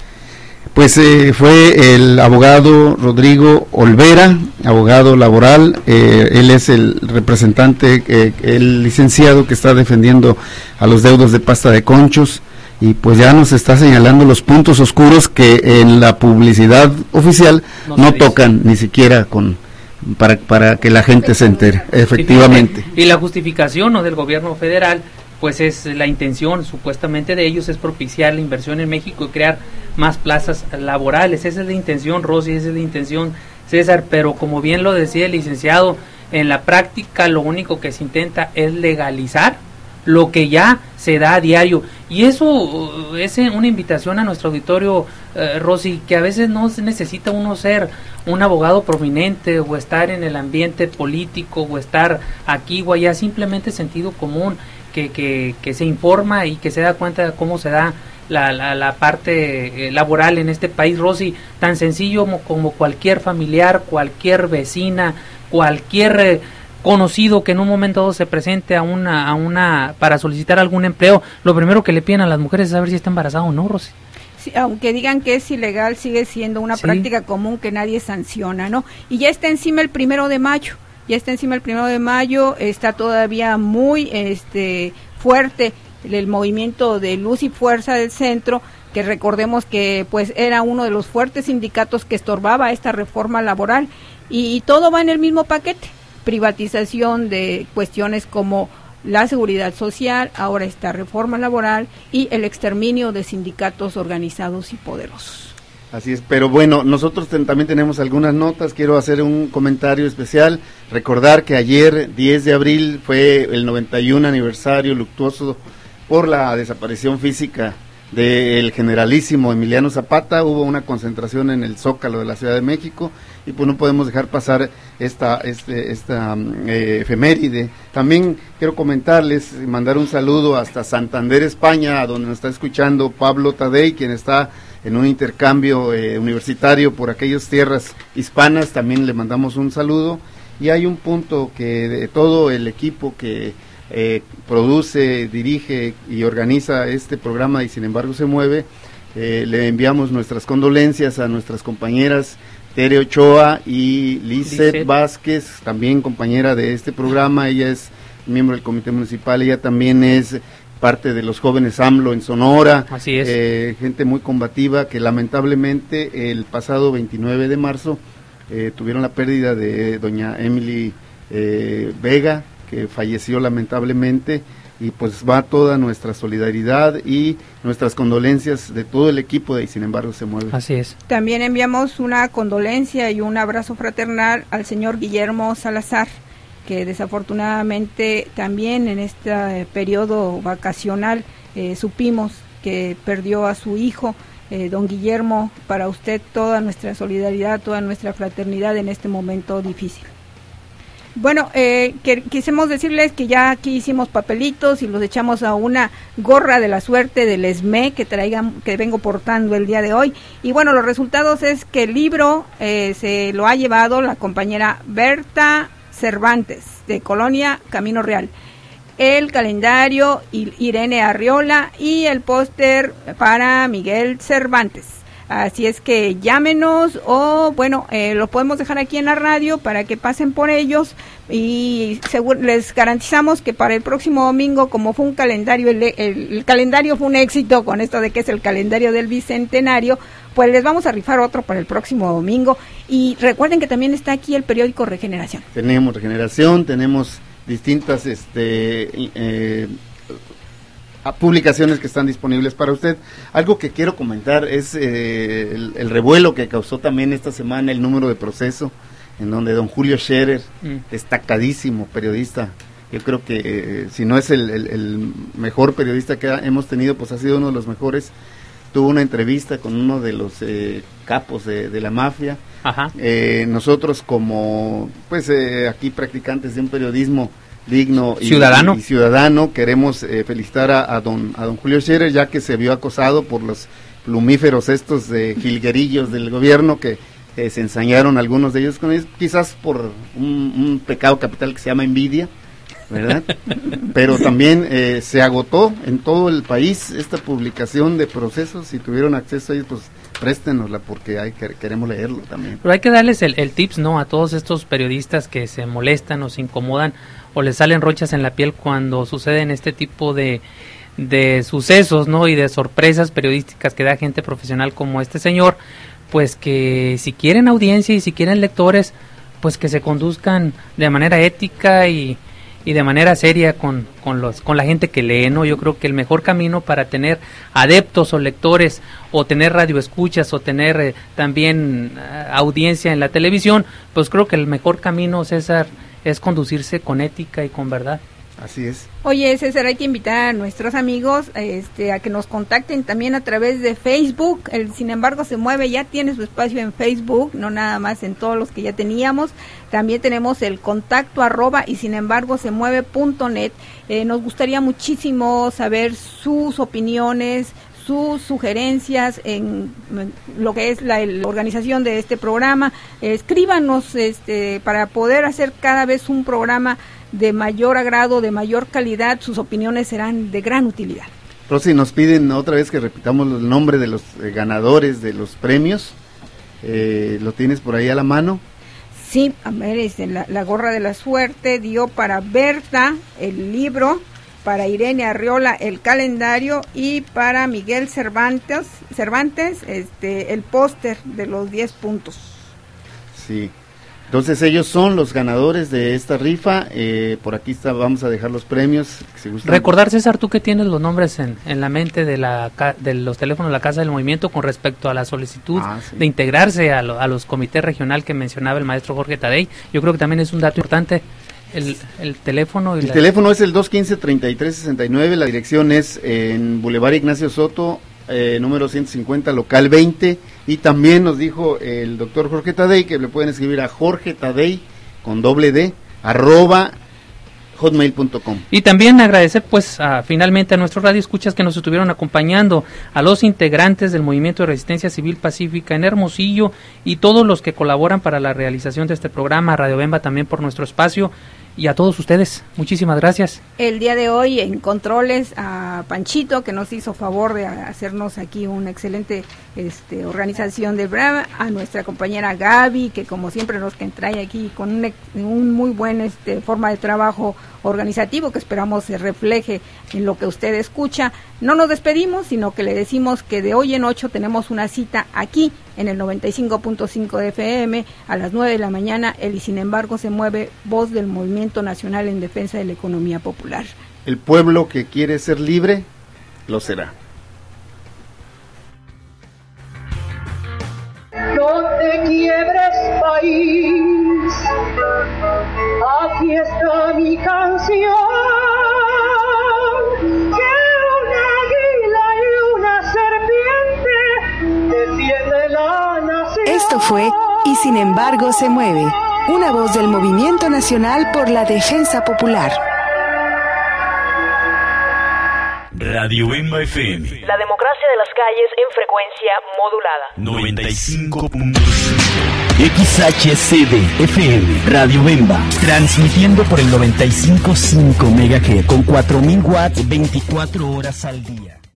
Pues eh, fue el abogado Rodrigo Olvera, abogado laboral. Eh, él es el representante, eh, el licenciado que está defendiendo a los deudos de pasta de conchos, y pues ya nos está señalando los puntos oscuros que en la publicidad oficial no, no tocan ni siquiera con para para que la gente se entere, efectivamente. Y la justificación, ¿no?, del gobierno federal, pues es la intención supuestamente de ellos es propiciar la inversión en México y crear más plazas laborales. Esa es la intención, Rosy, esa es la intención, César, pero como bien lo decía el licenciado, en la práctica lo único que se intenta es legalizar lo que ya se da a diario, y eso es una invitación a nuestro auditorio, eh, Rosy, que a veces no necesita uno ser un abogado prominente o estar en el ambiente político o estar aquí o allá, simplemente sentido común, que, que, que se informa y que se da cuenta de cómo se da la, la, la parte eh, laboral en este país, Rosy, tan sencillo como, como cualquier familiar, cualquier vecina, cualquier eh, conocido que en un momento dado se presente a una, a una para solicitar algún empleo, lo primero que le piden a las mujeres es saber si está embarazada o no, Rosy. Sí, aunque digan que es ilegal, sigue siendo una sí. práctica común que nadie sanciona, ¿no? Y ya está encima el primero de mayo. Ya está encima el primero de mayo, está todavía muy este fuerte el movimiento de Luz y Fuerza del Centro, que recordemos que pues era uno de los fuertes sindicatos que estorbaba esta reforma laboral, y, y todo va en el mismo paquete, privatización de cuestiones como la seguridad social, ahora esta reforma laboral y el exterminio de sindicatos organizados y poderosos. Así es, pero bueno, nosotros ten, también tenemos algunas notas. Quiero hacer un comentario especial, recordar que ayer, diez de abril, fue el noventa y un aniversario luctuoso por la desaparición física del generalísimo Emiliano Zapata. Hubo una concentración en el Zócalo de la Ciudad de México, y pues no podemos dejar pasar esta, este, esta eh, efeméride. También quiero comentarles, mandar un saludo hasta Santander, España, donde nos está escuchando Pablo Tadei, quien está en un intercambio eh, universitario por aquellas tierras hispanas. También le mandamos un saludo, y hay un punto que de todo el equipo que eh, produce, dirige y organiza este programa, y sin embargo se mueve, eh, le enviamos nuestras condolencias a nuestras compañeras Tere Ochoa y Lizeth Vázquez, también compañera de este programa. Ella es miembro del comité municipal, ella también es parte de los jóvenes AMLO en Sonora. Así es. Eh, gente muy combativa que lamentablemente el pasado veintinueve de marzo eh, tuvieron la pérdida de doña Emily eh, Vega, que falleció lamentablemente, y pues va toda nuestra solidaridad y nuestras condolencias de todo el equipo de Y Sin Embargo Se Mueve. Así es. También enviamos una condolencia y un abrazo fraternal al señor Guillermo Salazar, que desafortunadamente también en este periodo vacacional eh, supimos que perdió a su hijo, eh, don Guillermo, para usted toda nuestra solidaridad, toda nuestra fraternidad en este momento difícil. Bueno, eh, que, quisimos decirles que ya aquí hicimos papelitos y los echamos a una gorra de la suerte del E S M E que traigan, que vengo portando el día de hoy. Y bueno, los resultados es que el libro eh, se lo ha llevado la compañera Berta Cervantes, de Colonia Camino Real. El calendario Irene Arriola y el póster para Miguel Cervantes. Así es que llámenos o, bueno, eh, lo podemos dejar aquí en la radio para que pasen por ellos y seguro, les garantizamos que para el próximo domingo, como fue un calendario, el, el, el calendario fue un éxito con esto de que es el calendario del Bicentenario, pues les vamos a rifar otro para el próximo domingo. Y recuerden que también está aquí el periódico Regeneración. Tenemos Regeneración, tenemos distintas este eh, a publicaciones que están disponibles para usted. Algo que quiero comentar es eh, el, el revuelo que causó también esta semana el número de Proceso, en donde don Julio Scherer, mm. destacadísimo periodista, yo creo que eh, si no es el, el, el mejor periodista que ha, hemos tenido, pues ha sido uno de los mejores. Tuvo una entrevista con uno de los eh, capos de, de la mafia. Ajá. Eh, nosotros como pues eh, aquí practicantes de un periodismo digno y ciudadano, y, y ciudadano queremos eh, felicitar a, a don a don Julio Scherer, ya que se vio acosado por los plumíferos estos de jilguerillos del gobierno que eh, se ensañaron algunos de ellos con ellos, quizás por un, un pecado capital que se llama envidia, ¿verdad? Pero también eh, se agotó en todo el país esta publicación de Procesos. Si tuvieron acceso a ellos, pues préstenosla porque hay que, queremos leerlo también. Pero hay que darles el, el tips, ¿no? A todos estos periodistas que se molestan o se incomodan o les salen ronchas en la piel cuando suceden este tipo de, de sucesos, ¿no? Y de sorpresas periodísticas que da gente profesional como este señor, pues que si quieren audiencia y si quieren lectores, pues que se conduzcan de manera ética y y de manera seria con, con los con la gente que lee, ¿no? Yo creo que el mejor camino para tener adeptos o lectores o tener radioescuchas o tener eh, también uh, audiencia en la televisión, pues creo que el mejor camino, César, es conducirse con ética y con verdad. Así es. Oye, César, hay que invitar a nuestros amigos este, a que nos contacten también a través de Facebook. El Sin embargo se mueve, ya tiene su espacio en Facebook, no nada más en todos los que ya teníamos. También tenemos el contacto arroba y sin embargo se mueve punto net. Eh, nos gustaría muchísimo saber sus opiniones, sus sugerencias en, en lo que es la, la organización de este programa. Eh, escríbanos este, para poder hacer cada vez un programa de mayor agrado, de mayor calidad. Sus opiniones serán de gran utilidad. Rosy, nos piden otra vez que repitamos el nombre de los eh, ganadores de los premios. Eh, ¿Lo tienes por ahí a la mano? Sí, a ver, es la, la gorra de la suerte dio para Berta el libro, para Irene Arriola el calendario y para Miguel Cervantes, Cervantes este, el póster de los diez puntos. Sí. Entonces ellos son los ganadores de esta rifa. Eh, por aquí está, vamos a dejar los premios. Si gustan. Recordar, César, tú que tienes los nombres en, en la mente de la de los teléfonos de la Casa del Movimiento con respecto a la solicitud ah, sí. de integrarse a, lo, a los comités regional que mencionaba el maestro Jorge Tadei. Yo creo que también es un dato importante. El, el teléfono. Y el la... teléfono es el dos uno cinco, treinta y tres sesenta y nueve. La dirección es en Boulevard Ignacio Soto, eh, número ciento cincuenta, local veinte. Y también nos dijo el doctor Jorge Tadei que le pueden escribir a Jorge Tadei con doble D arroba hotmail punto com. Y también agradecer pues a, finalmente a nuestros radioescuchas que nos estuvieron acompañando, a los integrantes del Movimiento de Resistencia Civil Pacífica en Hermosillo y todos los que colaboran para la realización de este programa, Radio Bemba también por nuestro espacio. Y a todos ustedes, muchísimas gracias. El día de hoy en controles a Panchito, que nos hizo favor de hacernos aquí una excelente este, organización de Brava, a nuestra compañera Gaby, que como siempre nos que trae aquí con un, un muy buen este, forma de trabajo organizativo que esperamos se refleje en lo que usted escucha. No nos despedimos, sino que le decimos que de hoy en ocho tenemos una cita aquí en el noventa y cinco punto cinco de F M a las nueve de la mañana. El y sin embargo se mueve, voz del Movimiento Nacional en Defensa de la Economía Popular. El pueblo que quiere ser libre, lo será. No te quiebres, país, aquí está mi canción, que un águila y una serpiente Esto fue Y sin embargo se mueve, una voz del Movimiento Nacional por la Defensa Popular. Radio Bemba F M. La democracia de las calles en frecuencia modulada. noventa y cinco punto cinco. X H C D F M. Radio Bemba. Transmitiendo por el noventa y cinco punto cinco megahertz con cuatro mil watts veinticuatro horas al día.